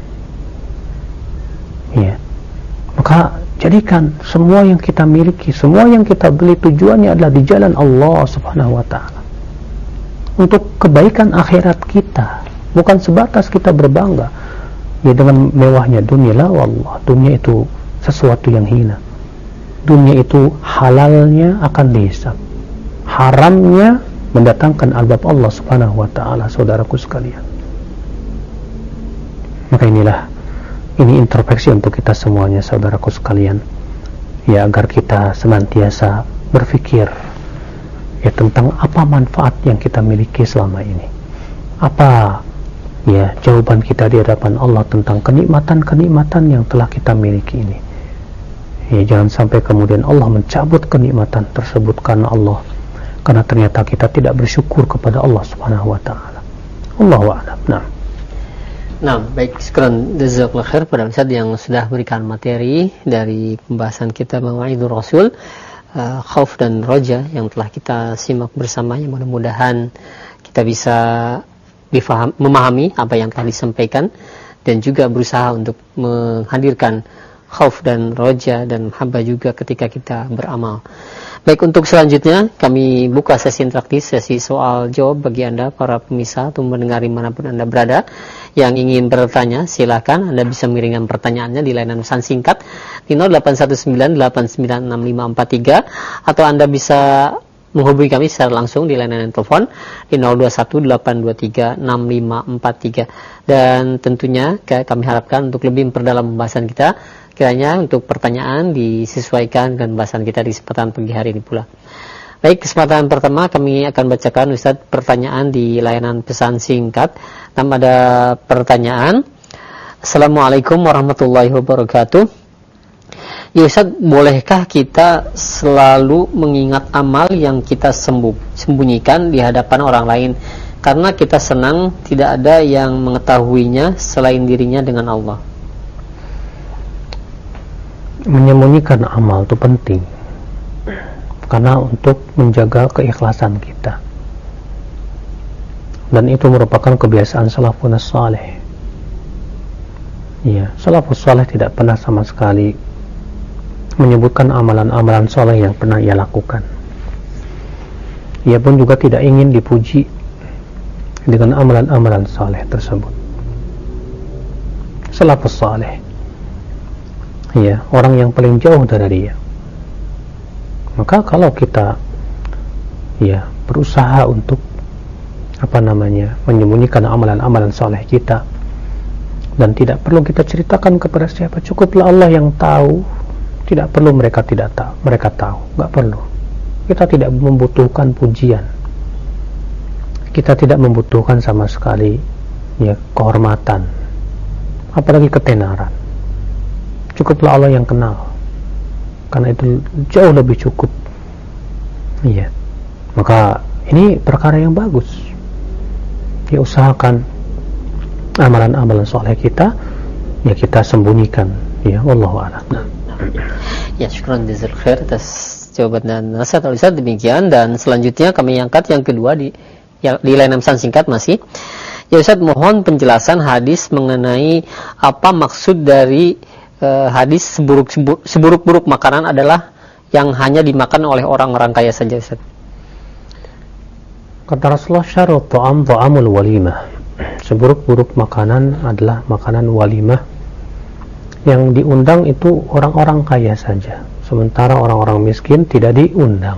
Iya. Maka jadikan semua yang kita miliki, semua yang kita beli, tujuannya adalah di jalan Allah Subhanahu wa taala, untuk kebaikan akhirat kita, bukan sebatas kita berbangga ya dengan mewahnya dunia. La wallah, dunia itu sesuatu yang hina. Dunia itu halalnya akan dihisab, haramnya mendatangkan azab Allah Subhanahu wa taala, saudaraku sekalian. Maka inilah, ini introspeksi untuk kita semuanya, saudaraku sekalian, ya, agar kita senantiasa berpikir ya tentang apa manfaat yang kita miliki selama ini, apa ya jawaban kita di hadapan Allah tentang kenikmatan-kenikmatan yang telah kita miliki ini. Ya, jangan sampai kemudian Allah mencabut kenikmatan tersebut karena Allah, karena ternyata kita tidak bersyukur kepada Allah Subhanahu wa taala. Allahu a'lam. Nah. Nah, baik, sekarang jazakallahu khair pada Ustaz yang sudah berikan materi dari pembahasan kita Mawa'idul Rasul, uh, khauf dan roja yang telah kita simak bersama, yang mudah-mudahan kita bisa difaham, memahami apa yang telah disampaikan dan juga berusaha untuk menghadirkan khauf dan roja dan mahabbah juga ketika kita beramal. Baik, untuk selanjutnya kami buka sesi interaktif, sesi soal jawab bagi Anda para pemirsa atau mendengar dimanapun Anda berada yang ingin bertanya. Silakan Anda bisa mengirimkan pertanyaannya di layanan pesan singkat di nol delapan satu sembilan delapan sembilan enam lima empat tiga, atau Anda bisa menghubungi kami secara langsung di layanan telepon di nol dua satu delapan dua tiga enam lima empat tiga. Dan tentunya kami harapkan untuk lebih memperdalam pembahasan kita, kiranya untuk pertanyaan disesuaikan dengan bahasan kita di kesempatan pagi hari ini pula. Baik, kesempatan pertama kami akan bacakan Ustaz pertanyaan di layanan pesan singkat. Nama ada pertanyaan. Assalamualaikum warahmatullahi wabarakatuh. Ya Ustaz, bolehkah kita selalu mengingat amal yang kita sembuh, sembunyikan di hadapan orang lain karena kita senang tidak ada yang mengetahuinya selain dirinya dengan Allah? Menyembunyikan amal itu penting karena untuk menjaga keikhlasan kita, dan itu merupakan kebiasaan salafun salih. Ya, salafus salih tidak pernah sama sekali menyebutkan amalan-amalan saleh yang pernah ia lakukan. Ia pun juga tidak ingin dipuji dengan amalan-amalan saleh tersebut. Salafus salih, ya, orang yang paling jauh dari dia. Maka kalau kita ya berusaha untuk apa namanya menyembunyikan amalan-amalan saleh kita dan tidak perlu kita ceritakan kepada siapa, cukuplah Allah yang tahu. Tidak perlu mereka tidak tahu, mereka tahu, nggak perlu. Kita tidak membutuhkan pujian, kita tidak membutuhkan sama sekali ya kehormatan, apalagi ketenaran. Cukuplah Allah yang kenal, karena itu jauh lebih cukup. Iya, maka ini perkara yang bagus. Ya, usahakan amalan-amalan soleh kita, ya kita sembunyikan, ya wallahu a'lam. Ya, syukran jazakallahu khair atas jawaban dan nasihat Ustaz. Demikian, dan selanjutnya kami angkat yang kedua di yang di layanan pesan singkat masih. Ya Ustaz, mohon penjelasan hadis mengenai apa maksud dari uh, hadis seburuk seburuk-buruk makanan adalah yang hanya dimakan oleh orang-orang kaya saja, Ustaz. Kata Rasulullah, syarrut ta'am ta'amul walimah. Seburuk-buruk makanan adalah makanan walimah. Yang diundang itu orang-orang kaya saja, sementara orang-orang miskin tidak diundang.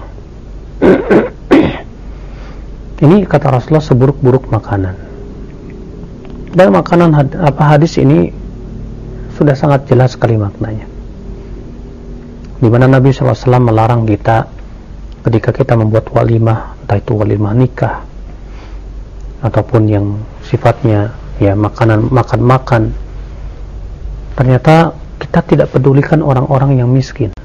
Ini kata Rasulullah seburuk-buruk makanan. Dan makanan apa hadis ini sudah sangat jelas sekali maknanya, di mana Nabi shallallahu alaihi wasallam melarang kita ketika kita membuat walimah, entah itu walimah nikah ataupun yang sifatnya ya makanan makan-makan, ternyata kita tidak pedulikan orang-orang yang miskin,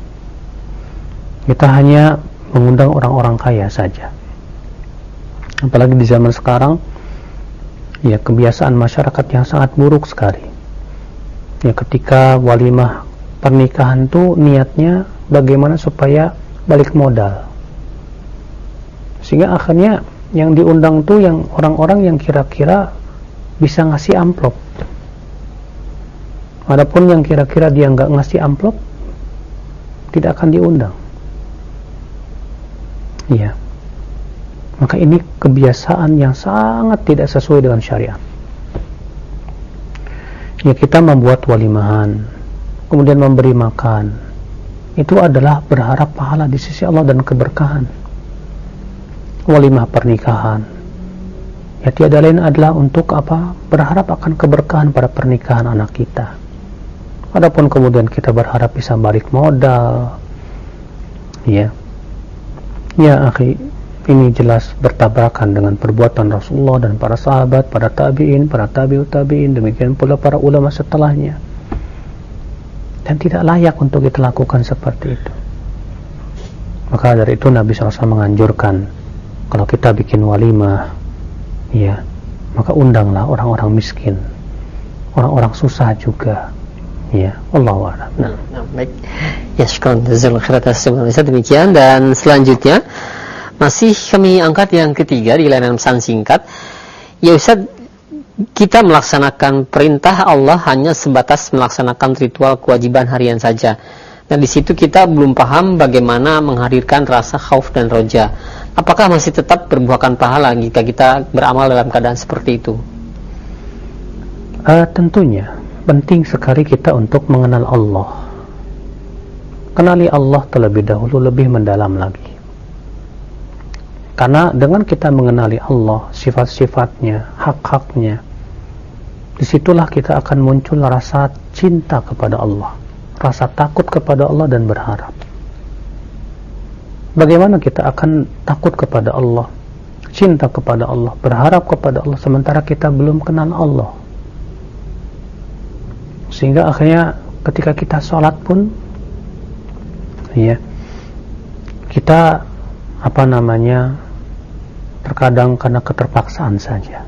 kita hanya mengundang orang-orang kaya saja. Apalagi di zaman sekarang, ya kebiasaan masyarakat yang sangat buruk sekali. Ya ketika walimah pernikahan tuh niatnya bagaimana supaya balik modal, sehingga akhirnya yang diundang tuh yang orang-orang yang kira-kira bisa ngasih amplop. Adapun yang kira-kira dia nggak ngasih amplop, tidak akan diundang. Iya. Maka ini kebiasaan yang sangat tidak sesuai dengan syariat. Ya kita membuat walimahan, kemudian memberi makan, itu adalah berharap pahala di sisi Allah dan keberkahan. Walimah pernikahan, ya tiada lain adalah untuk apa? Berharap akan keberkahan pada pernikahan anak kita. Adapun kemudian kita berharap bisa balik modal, ya, ya akhi, ini jelas bertabrakan dengan perbuatan Rasulullah dan para sahabat, para tabi'in, para tabi'ut tabi'in, demikian pula para ulama setelahnya. Dan tidak layak untuk kita lakukan seperti itu. Maka dari itu Nabi shallallahu alaihi wasallam menganjurkan, kalau kita bikin walimah, ya, maka undanglah orang-orang miskin, orang-orang susah juga. Ya, Allahu a'lam. Nah, nah, baik. Ya, syukran jazakallahu khairan atas jawaban demikian, dan selanjutnya masih kami angkat yang ketiga di layanan pesan singkat. Ya Ustaz, kita melaksanakan perintah Allah hanya sebatas melaksanakan ritual kewajiban harian saja. Dan di situ kita belum paham bagaimana menghadirkan rasa khauf dan roja. Apakah masih tetap berbuahkan pahala jika kita beramal dalam keadaan seperti itu? Uh, tentunya penting sekali kita untuk mengenal Allah. Kenali Allah terlebih dahulu, lebih mendalam lagi. Karena dengan kita mengenali Allah, sifat-sifatnya, hak-haknya, disitulah kita akan muncul rasa cinta kepada Allah, rasa takut kepada Allah dan berharap. Bagaimana kita akan takut kepada Allah, cinta kepada Allah, berharap kepada Allah, sementara kita belum kenal Allah? Sehingga akhirnya ketika kita sholat pun, ya, kita apa namanya, terkadang karena keterpaksaan saja.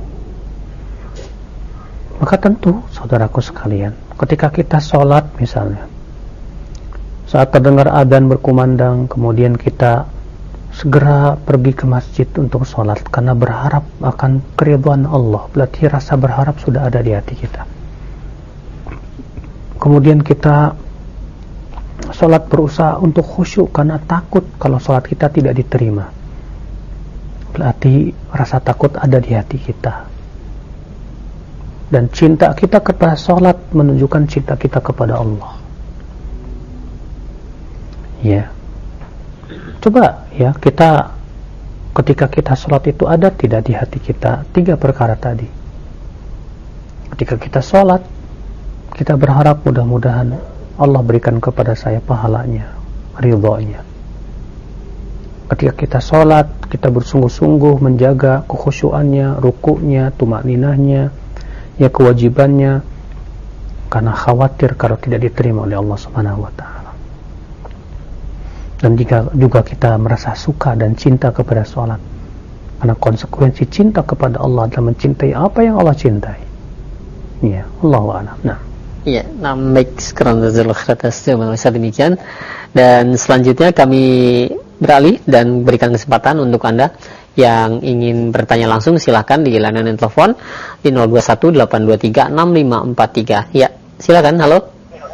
Maka tentu saudaraku sekalian, ketika kita sholat misalnya, saat terdengar adzan berkumandang, kemudian kita segera pergi ke masjid untuk sholat karena berharap akan keridhaan Allah, berarti rasa berharap sudah ada di hati kita. Kemudian kita sholat berusaha untuk khusyuk karena takut kalau sholat kita tidak diterima, berarti rasa takut ada di hati kita. Dan cinta kita kepada sholat menunjukkan cinta kita kepada Allah. Ya, coba ya kita ketika kita sholat itu ada tidak di hati kita tiga perkara tadi. Ketika kita sholat, kita berharap mudah-mudahan Allah berikan kepada saya pahalanya, ridhonya. Ketika kita sholat, kita bersungguh-sungguh menjaga kekhusyuannya, rukuknya, tumakninahnya, ya kewajibannya, karena khawatir kalau tidak diterima oleh Allah Subhanahu wa Ta'ala. Dan jika juga kita merasa suka dan cinta kepada sholat, karena konsekuensi cinta kepada Allah adalah mencintai apa yang Allah cintai. Ya, Allahu a'lam. Nah. Iya, nah, baik, sekarang atas jawaban Ustaz demikian. Dan selanjutnya kami beralih dan berikan kesempatan untuk Anda yang ingin bertanya langsung, silakan di layanan telepon di nol dua satu delapan dua tiga enam lima empat tiga. Ya, silakan. Halo.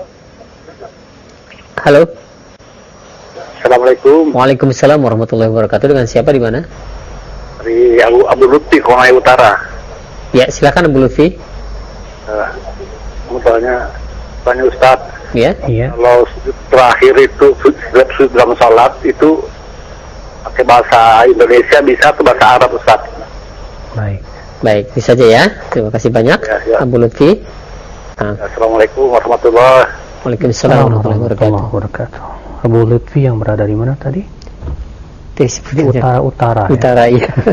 Halo. Assalamualaikum. Waalaikumsalam warahmatullahi wabarakatuh. Dengan siapa di mana? Dari Abu Abu Lutfi, Kongai Utara. Ya, silakan Abu Lutfi. Uh, mau tanya, tanya Ustaz. Ya. Iya. Kalau sujud terakhir itu sujud sujud dalam salat itu pakai bahasa Indonesia bisa atau bahasa Arab, Ustaz? Baik. Baik, bisa saja ya. Terima kasih banyak, Ya, ya. Abu Lutfi. Nah. Assalamualaikum warahmatullahi wabarakatuh. Waalaikumsalam warahmatullahi wabarakatuh. Abu Lutfi yang berada di mana tadi? Di utara utara. Utara, ya? iya.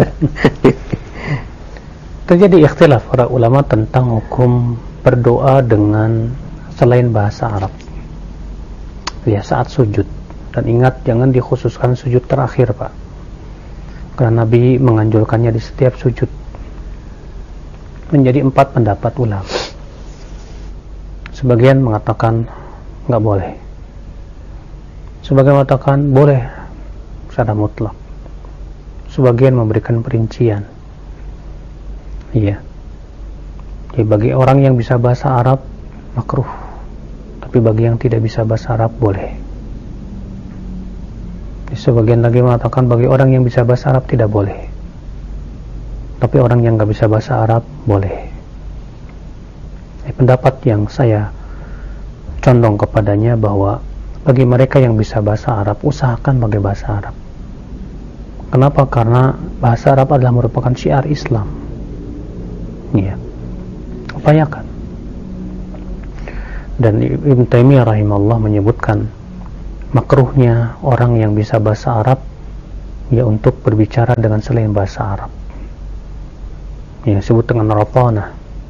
Terjadi ikhtilaf para ulama tentang hukum berdoa dengan selain bahasa Arab. Ya, saat sujud. Dan ingat, jangan dikhususkan sujud terakhir, Pak. Karena Nabi menganjurkannya di setiap sujud. Menjadi empat pendapat ulama. Sebagian mengatakan nggak boleh. Sebagian mengatakan boleh secara mutlak. Sebagian memberikan perincian. Iya. Jadi bagi orang yang bisa bahasa Arab makruh. Tapi bagi yang tidak bisa bahasa Arab boleh. Jadi sebagian lagi mengatakan bagi orang yang bisa bahasa Arab tidak boleh. Tapi orang yang nggak bisa bahasa Arab boleh. Eh, pendapat yang saya condong kepadanya bahwa bagi mereka yang bisa bahasa Arab, usahakan pakai bahasa Arab. Kenapa? Karena bahasa Arab adalah merupakan syiar Islam. Ya, upayakan. Dan Ibn Taimiyah rahimahullah menyebutkan makruhnya orang yang bisa bahasa Arab ya untuk berbicara dengan selain bahasa Arab. Ya, disebut dengan rapana.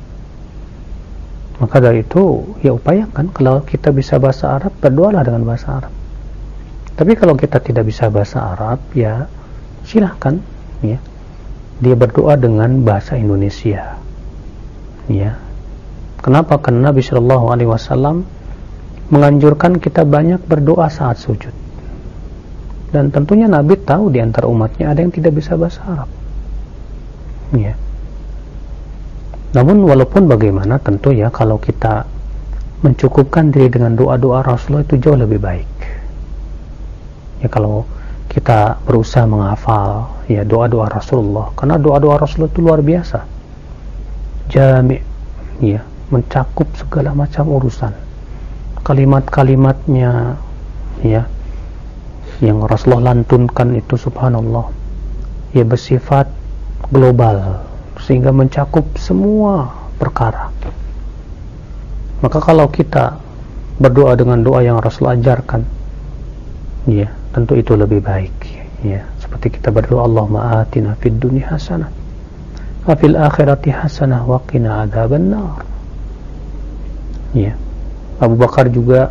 Maka dari itu ya upayakan, kalau kita bisa bahasa Arab, berdoalah dengan bahasa Arab. Tapi kalau kita tidak bisa bahasa Arab, ya silahkan ya dia berdoa dengan bahasa Indonesia. Ya. Kenapa? Karena Nabi Shallallahu Alaihi Wasallam menganjurkan kita banyak berdoa saat sujud. Dan tentunya Nabi tahu di antara umatnya ada yang tidak bisa bahasa Arab. Ya. Namun walaupun bagaimana, tentu ya kalau kita mencukupkan diri dengan doa-doa Rasulullah itu jauh lebih baik. Ya, kalau kita berusaha menghafal ya doa-doa Rasulullah, karena doa-doa Rasulullah itu luar biasa. Jami' ya, mencakup segala macam urusan. Kalimat-kalimatnya ya yang Rasulullah lantunkan itu subhanallah ya bersifat global sehingga mencakup semua perkara. Maka kalau kita berdoa dengan doa yang Rasulullah ajarkan, ya tentu itu lebih baik. Ya, seperti kita berdoa Allahumma atina fid dunya hasanah wa fil akhirati hasanah wa qina adzabannar. Ya, Abu Bakar juga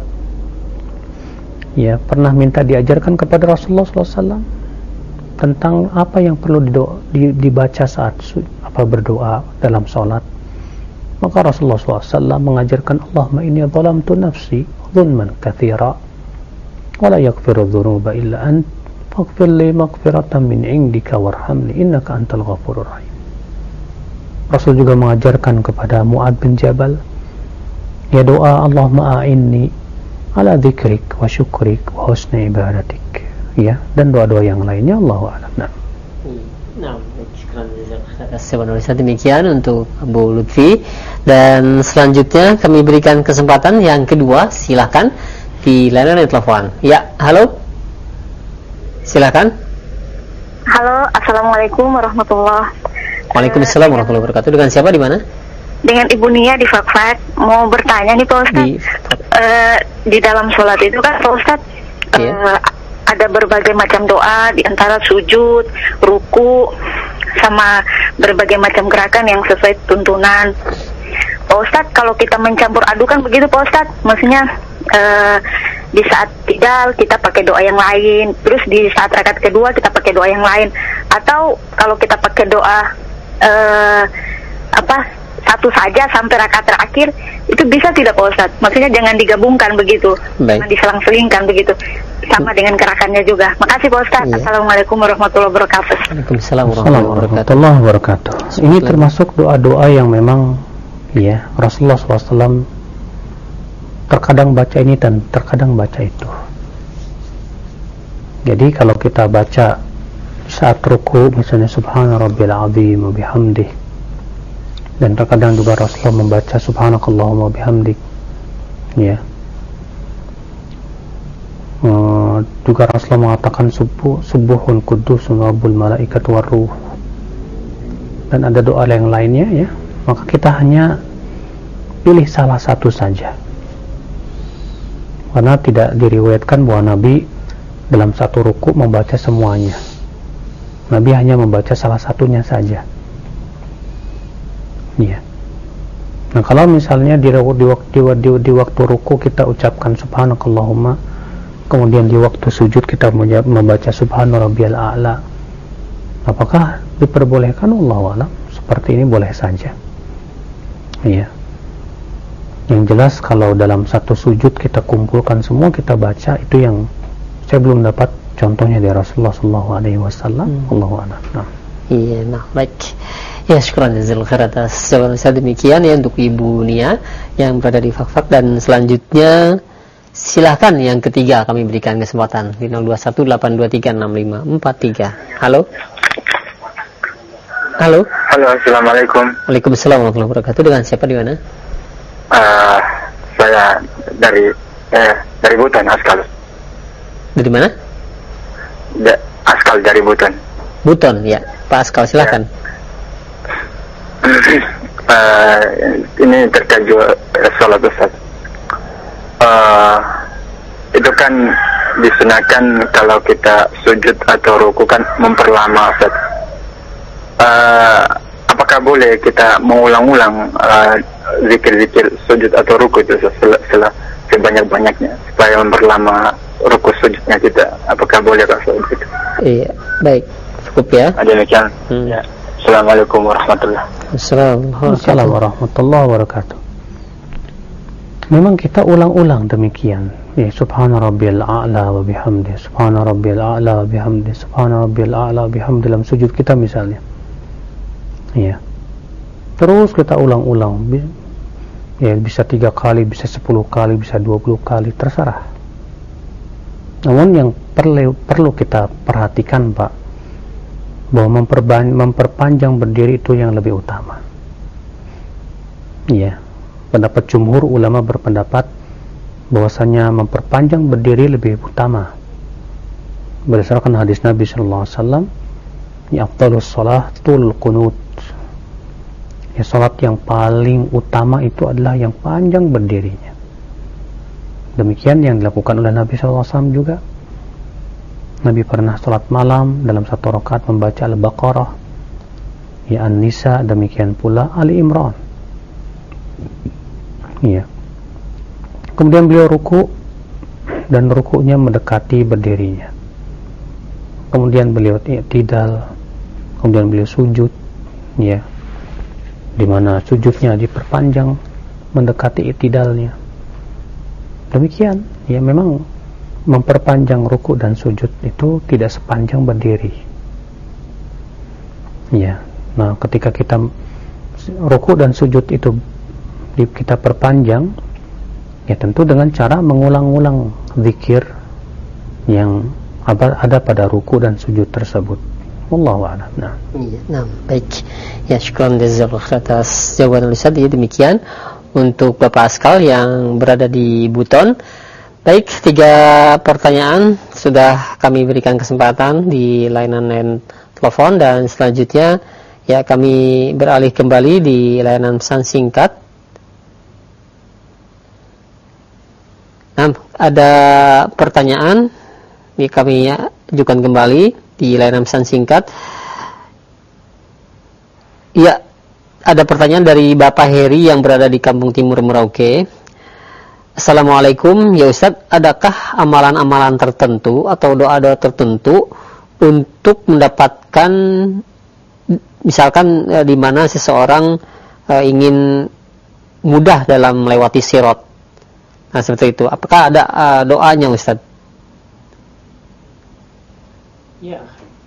ya pernah minta diajarkan kepada Rasulullah sallallahu alaihi wasallam tentang apa yang perlu didoa, dibaca saat apa berdoa dalam sholat. Maka Rasulullah sallallahu alaihi wasallam mengajarkan Allahumma inni zalamtu nafsi zulman katsira wa la yaghfiru dzunuba illa ant faghfir li maghfiratan min indika warhamni innaka antal ghafurur rahim. Rasul juga mengajarkan kepada Mu'ad bin Jabal ya doa Allahumma a'inni ala dzikrik wa syukrik wa husni ibadatik, ya, dan doa-doa yang lainnya. Allahu a'lam. Nah, nah sebenarnya demikian untuk Abu Lutfi. Dan selanjutnya kami berikan kesempatan yang kedua, silakan di layanan telepon. Ya, halo, silakan. Halo, assalamualaikum warahmatullahi. Waalaikumsalam warahmatullahi wabarakatuh. Dengan siapa di mana? Dengan Ibu Nia di Fakfak. Mau bertanya nih Pak Ustadz, di, uh, di dalam sholat itu kan Pak Ustadz iya. uh, ada berbagai macam doa, di antara sujud, ruku, sama berbagai macam gerakan yang sesuai tuntunan. Pak Ustadz, kalau kita mencampur adukan begitu Pak Ustadz, maksudnya uh, di saat tidal kita pakai doa yang lain, terus di saat rakaat kedua kita pakai doa yang lain, atau kalau kita pakai doa uh, apa satu saja sampai rakaat terakhir, itu bisa tidak Pak Ustadz? Maksudnya jangan digabungkan begitu, Baik. jangan diselang-selingkan begitu, sama dengan gerakannya juga. Makasih Pak Ustadz. Iya. Assalamualaikum warahmatullahi wabarakatuh. Waalaikumsalam warahmatullahi wabarakatuh. Ini termasuk doa-doa yang memang ya Rasulullah shallallahu alaihi wasallam terkadang baca ini dan terkadang baca itu. Jadi kalau kita baca saat ruku misalnya subhana rabbil azim wa bihamdih, dan terkadang juga Rasulullah membaca subhanakallahumma bihamdik, ya. Uh, juga Rasulullah mengatakan subuh subuhun kudusun rabbul malaikat waruh, dan ada doa yang lainnya, ya. Maka kita hanya pilih salah satu saja, karena tidak diriwayatkan bahwa Nabi dalam satu ruku membaca semuanya. Nabi hanya membaca salah satunya saja. Ya. Nah, kalau misalnya di, di, di, di, di waktu ruku kita ucapkan subhanakallahumma, kemudian di waktu sujud kita membaca subhana rabbiyal a'la, apakah diperbolehkan? Wallahu a'lam. Seperti ini boleh saja. Iya. Yang jelas kalau dalam satu sujud kita kumpulkan semua kita baca, itu yang saya belum dapat contohnya dari Rasulullah sallallahu alaihi wasallam. Wallahu a'lam. Nah. Iya, nah baik. Ya, syukran jazakallahu khair atas jawaban saya. Demikian ya untuk Ibu Nia yang berada di Fakfak, dan selanjutnya silahkan yang ketiga kami berikan kesempatan di nol dua satu delapan dua tiga enam lima empat tiga. Halo. Halo. Halo, assalamualaikum. Waalaikumsalam warahmatullahi wabarakatuh. Dengan siapa, di mana? Uh, saya dari eh, dari Buton, Askal. Dari mana? Da, Askal dari Buton. Buton, ya. Pak Askal, silakan. uh, ini terkait juga sholat Ustaz. Uh, itu kan disunahkan kalau kita sujud atau ruku kan memperlama Ustaz. Uh, apakah boleh kita mengulang-ulang uh, zikir-zikir sujud atau ruku itu setelah sebanyak-banyaknya supaya memperlama ruku sujudnya kita? Apakah boleh Kak Ustaz itu? Iya, baik. Cukup ya. Demikian. Hmm. Ya. Assalamualaikum warahmatullahi wabarakatuh. Assalamualaikum warahmatullahi wabarakatuh. Memang kita ulang-ulang demikian. Ya, subhana rabbiyal a'la wa bihamdi, subhana rabbiyal a'la wa bihamdi, subhana rabbiyal a'la wa bihamdi dalam sujud kita misalnya. Ya. Terus kita ulang-ulang. Ya, bisa tiga kali, bisa sepuluh kali, bisa dua puluh kali, terserah. Namun yang perlu perlu kita perhatikan, Pak, bahwa memperpanjang berdiri itu yang lebih utama. Ya, pendapat jumhur ulama berpendapat bahwasanya memperpanjang berdiri lebih utama berdasarkan hadis Nabi sallallahu alaihi wasallam, ya afdhalus shalatul qunut. Ya, salat yang paling utama itu adalah yang panjang berdirinya. Demikian yang dilakukan oleh Nabi sallallahu alaihi wasallam juga. Nabi pernah sholat malam dalam satu rakaat membaca Al-Baqarah, ya An-Nisa, demikian pula Ali Imran. Iya. Kemudian beliau ruku, dan rukunya mendekati berdirinya. Kemudian beliau i'tidal, kemudian beliau sujud, ya, di mana sujudnya diperpanjang mendekati i'tidalnya. Demikian, ya memang memperpanjang ruku dan sujud itu tidak sepanjang berdiri. Ya, nah ketika kita ruku dan sujud itu kita perpanjang, ya tentu dengan cara mengulang-ulang zikir yang ada pada ruku dan sujud tersebut. Wallahu a'lam. Nah, iya, nah baik. Ya, syukran jazakallahu khair atas jawaban Ustaz. Demikian untuk Bapak Askal yang berada di Buton. Baik, tiga pertanyaan sudah kami berikan kesempatan di layanan lain telepon, dan selanjutnya ya kami beralih kembali di layanan pesan singkat. Nah, ada pertanyaan ini kami ajukan kembali di layanan pesan singkat. Ya, ada pertanyaan dari Bapak Heri yang berada di Kampung Timur Merauke. Assalamualaikum, ya Ustadz, adakah amalan-amalan tertentu atau doa-doa tertentu untuk mendapatkan, misalkan eh, di mana seseorang uh, ingin mudah dalam melewati sirat. Nah, seperti itu. Apakah ada uh, doanya, Ustaz? Ya.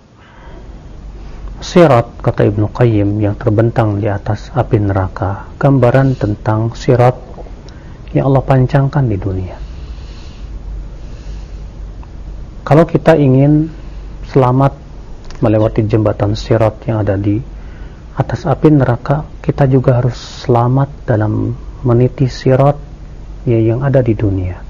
Sirat, kata Ibnu Qayyim, yang terbentang di atas api neraka, gambaran tentang sirat yang Allah pancangkan di dunia. Kalau kita ingin selamat melewati jembatan sirat yang ada di atas api neraka, kita juga harus selamat dalam meniti sirat ya, yang ada di dunia.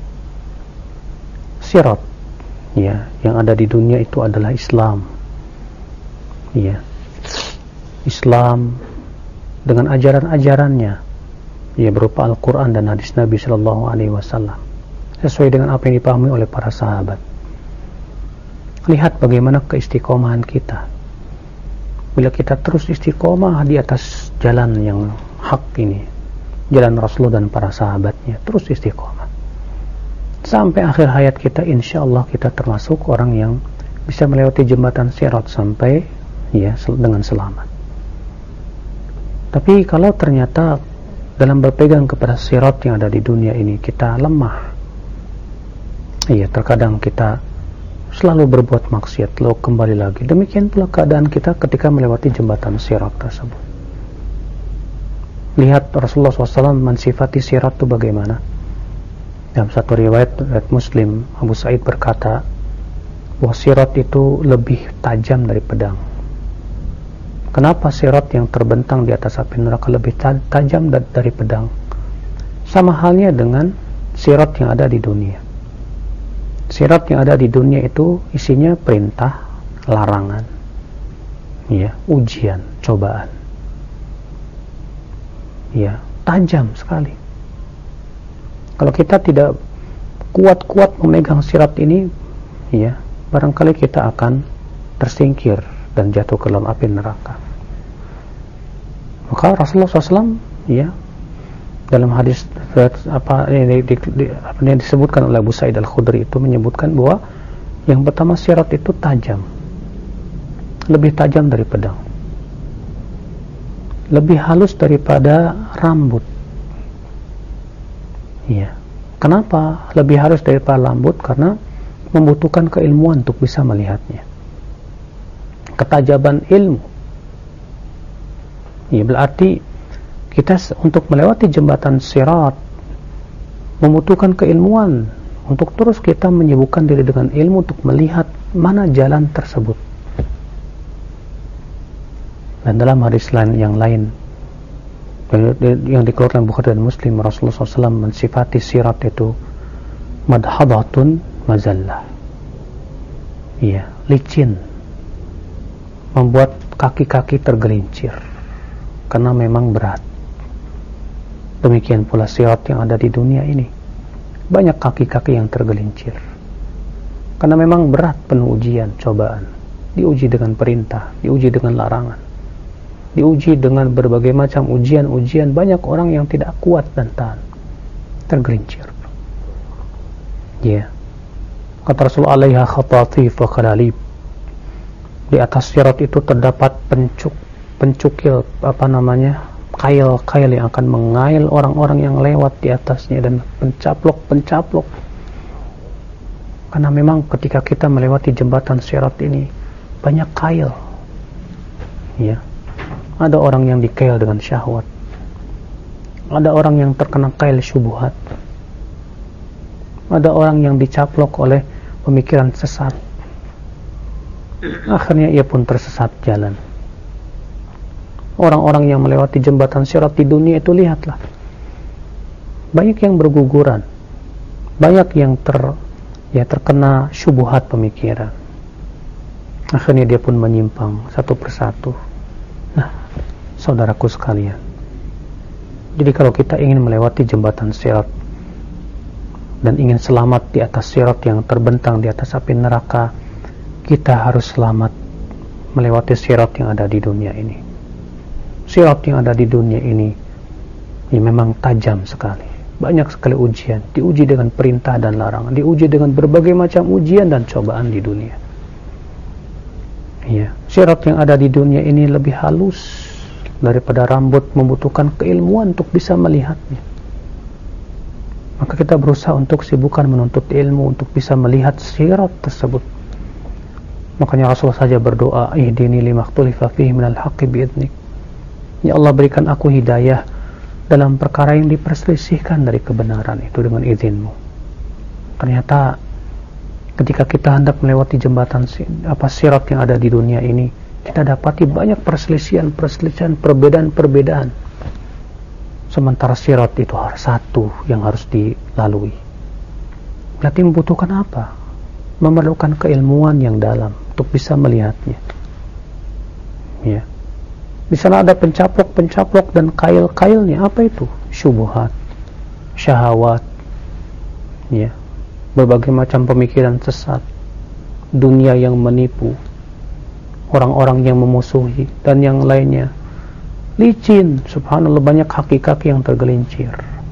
Sirat ya, yang ada di dunia itu adalah Islam. Ya. Islam dengan ajaran-ajarannya ya, berupa Al-Quran dan hadis Nabi Shallallahu Alaihi Wasallam, sesuai dengan apa yang dipahami oleh para sahabat. Lihat bagaimana keistiqomahan kita. Bila kita terus istiqomah di atas jalan yang hak ini, jalan Rasulullah dan para sahabatnya, terus istiqomah sampai akhir hayat kita, insya Allah kita termasuk orang yang bisa melewati jembatan sirat sampai ya dengan selamat. Tapi kalau ternyata dalam berpegang kepada sirat yang ada di dunia ini kita lemah, iya, terkadang kita selalu berbuat maksiat, lalu kembali lagi. Demikian pula keadaan kita ketika melewati jembatan sirat tersebut. Lihat Rasulullah shallallahu alaihi wasallam mensifati sirat itu bagaimana. Dalam satu riwayat, riwayat Muslim, Abu Sa'id berkata bahwa sirat itu lebih tajam dari pedang. Kenapa sirat yang terbentang di atas api neraka lebih tajam dari pedang? Sama halnya dengan sirat yang ada di dunia. Sirat yang ada di dunia itu isinya perintah, larangan, ya, ujian, cobaan, ya, tajam sekali. Kalau kita tidak kuat-kuat memegang sirat ini, ya, barangkali kita akan tersingkir dan jatuh ke dalam api neraka. Maka Rasulullah shallallahu alaihi wasallam, ya, dalam hadis apa ini di, di, apa yang disebutkan oleh Abu Sa'id Al-Khudri itu menyebutkan bahwa yang pertama sirat itu tajam, lebih tajam dari pedang, lebih halus daripada rambut. Iya. Kenapa lebih halus daripada rambut? Karena membutuhkan keilmuan untuk bisa melihatnya, ketajaban ilmu. Iya, berarti kita untuk melewati jembatan sirat membutuhkan keilmuan, untuk terus kita menyibukkan diri dengan ilmu untuk melihat mana jalan tersebut. Dan dalam hadis lain yang lain yang dikeluarkan Bukhari dan Muslim, Rasulullah shallallahu alaihi wasallam mensifati sirat itu madhadatun mazallah, iya, licin, membuat kaki-kaki tergelincir karena memang berat. Demikian pula sirat yang ada di dunia ini, banyak kaki-kaki yang tergelincir karena memang berat, penuh ujian, cobaan, diuji dengan perintah, diuji dengan larangan, diuji dengan berbagai macam ujian-ujian. Banyak orang yang tidak kuat dan tahan, tergelincir. Ya, yeah. Kata Rasulullah, alaiha khatatif wa kalalib, di atas sirat itu terdapat pencuk, pencukil, apa namanya, kail-kail yang akan mengail orang-orang yang lewat di atasnya, dan pencaplok-pencaplok. Karena memang ketika kita melewati jembatan sirat ini banyak kail. Ya, ada orang yang dikail dengan syahwat, ada orang yang terkena kail syubhat, ada orang yang dicaplok oleh pemikiran sesat, akhirnya ia pun tersesat jalan. Orang-orang yang melewati jembatan sirat di dunia itu, lihatlah, banyak yang berguguran, banyak yang ter, ya, terkena syubhat pemikiran, akhirnya dia pun menyimpang satu persatu. Nah, saudaraku sekalian, jadi kalau kita ingin melewati jembatan sirat dan ingin selamat di atas sirat yang terbentang di atas api neraka, kita harus selamat melewati sirat yang ada di dunia ini. Sirat yang ada di dunia ini ini memang tajam sekali, banyak sekali ujian, diuji dengan perintah dan larangan, diuji dengan berbagai macam ujian dan cobaan di dunia. Ya, sirat yang ada di dunia ini lebih halus, daripada rambut membutuhkan keilmuan untuk bisa melihatnya. Maka kita berusaha untuk sibukkan menuntut ilmu untuk bisa melihat sirat tersebut. Makanya Rasulullah saja berdoa, ihdini limaktulifa fihi minal haqqi biidnik. Ya Allah, berikan aku hidayah dalam perkara yang diperselisihkan dari kebenaran itu dengan izinmu. Ternyata ketika kita hendak melewati jembatan apa sirat yang ada di dunia ini, kita dapati banyak perselisihan-perselisihan, perbedaan-perbedaan. Sementara sirat itu harus satu yang harus dilalui. Berarti membutuhkan apa? Memerlukan keilmuan yang dalam untuk bisa melihatnya. Ya. Di sana ada pencaplok-pencaplok dan kail-kailnya. Apa itu? Syubhat, syahwat, ya, berbagai macam pemikiran sesat, dunia yang menipu, orang-orang yang memusuhi, dan yang lainnya. Licin, subhanallah, banyak hakikat yang tergelincir.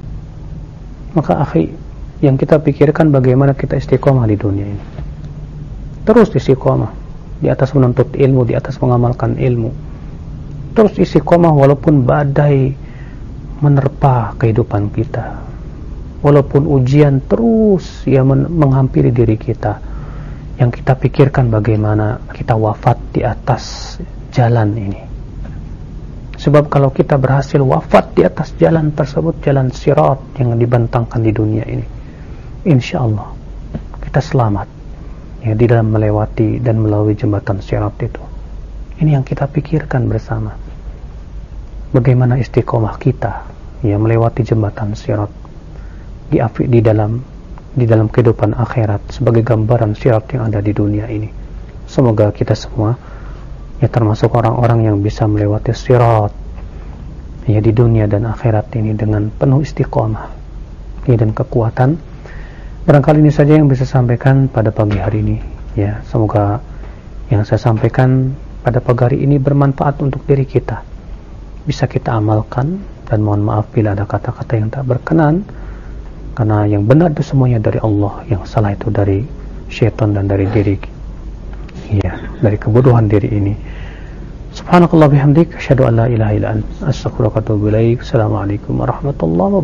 Maka akhi, yang kita pikirkan bagaimana kita istiqomah di dunia ini. Terus istiqomah di atas menuntut ilmu, di atas mengamalkan ilmu. Terus istiqomah walaupun badai menerpa kehidupan kita, walaupun ujian terus ya menghampiri diri kita, yang kita pikirkan bagaimana kita wafat di atas jalan ini. Sebab kalau kita berhasil wafat di atas jalan tersebut, jalan sirat yang dibentangkan di dunia ini, insya Allah kita selamat ya di dalam melewati dan melalui jembatan sirat itu. Ini yang kita pikirkan bersama. Bagaimana istiqomah kita ya melewati jembatan sirat di di dalam di dalam kehidupan akhirat sebagai gambaran sirat yang ada di dunia ini. Semoga kita semua ya termasuk orang-orang yang bisa melewati sirat ya di dunia dan akhirat ini dengan penuh istiqomah ya, dan kekuatan. Barangkali ini saja yang bisa saya sampaikan pada pagi hari ini ya. Semoga yang saya sampaikan pada pagi hari ini bermanfaat untuk diri kita, bisa kita amalkan, dan mohon maaf bila ada kata-kata yang tak berkenan, karena yang benar itu semuanya dari Allah, yang salah itu dari syaitan dan dari diri ya, dari kebodohan diri ini. Subhanakallah bihamdik, asyhadu an la ilaha illa anta, astaghfiruka wa atubu ilaik. Assalamualaikum warahmatullahi wabarakatuh.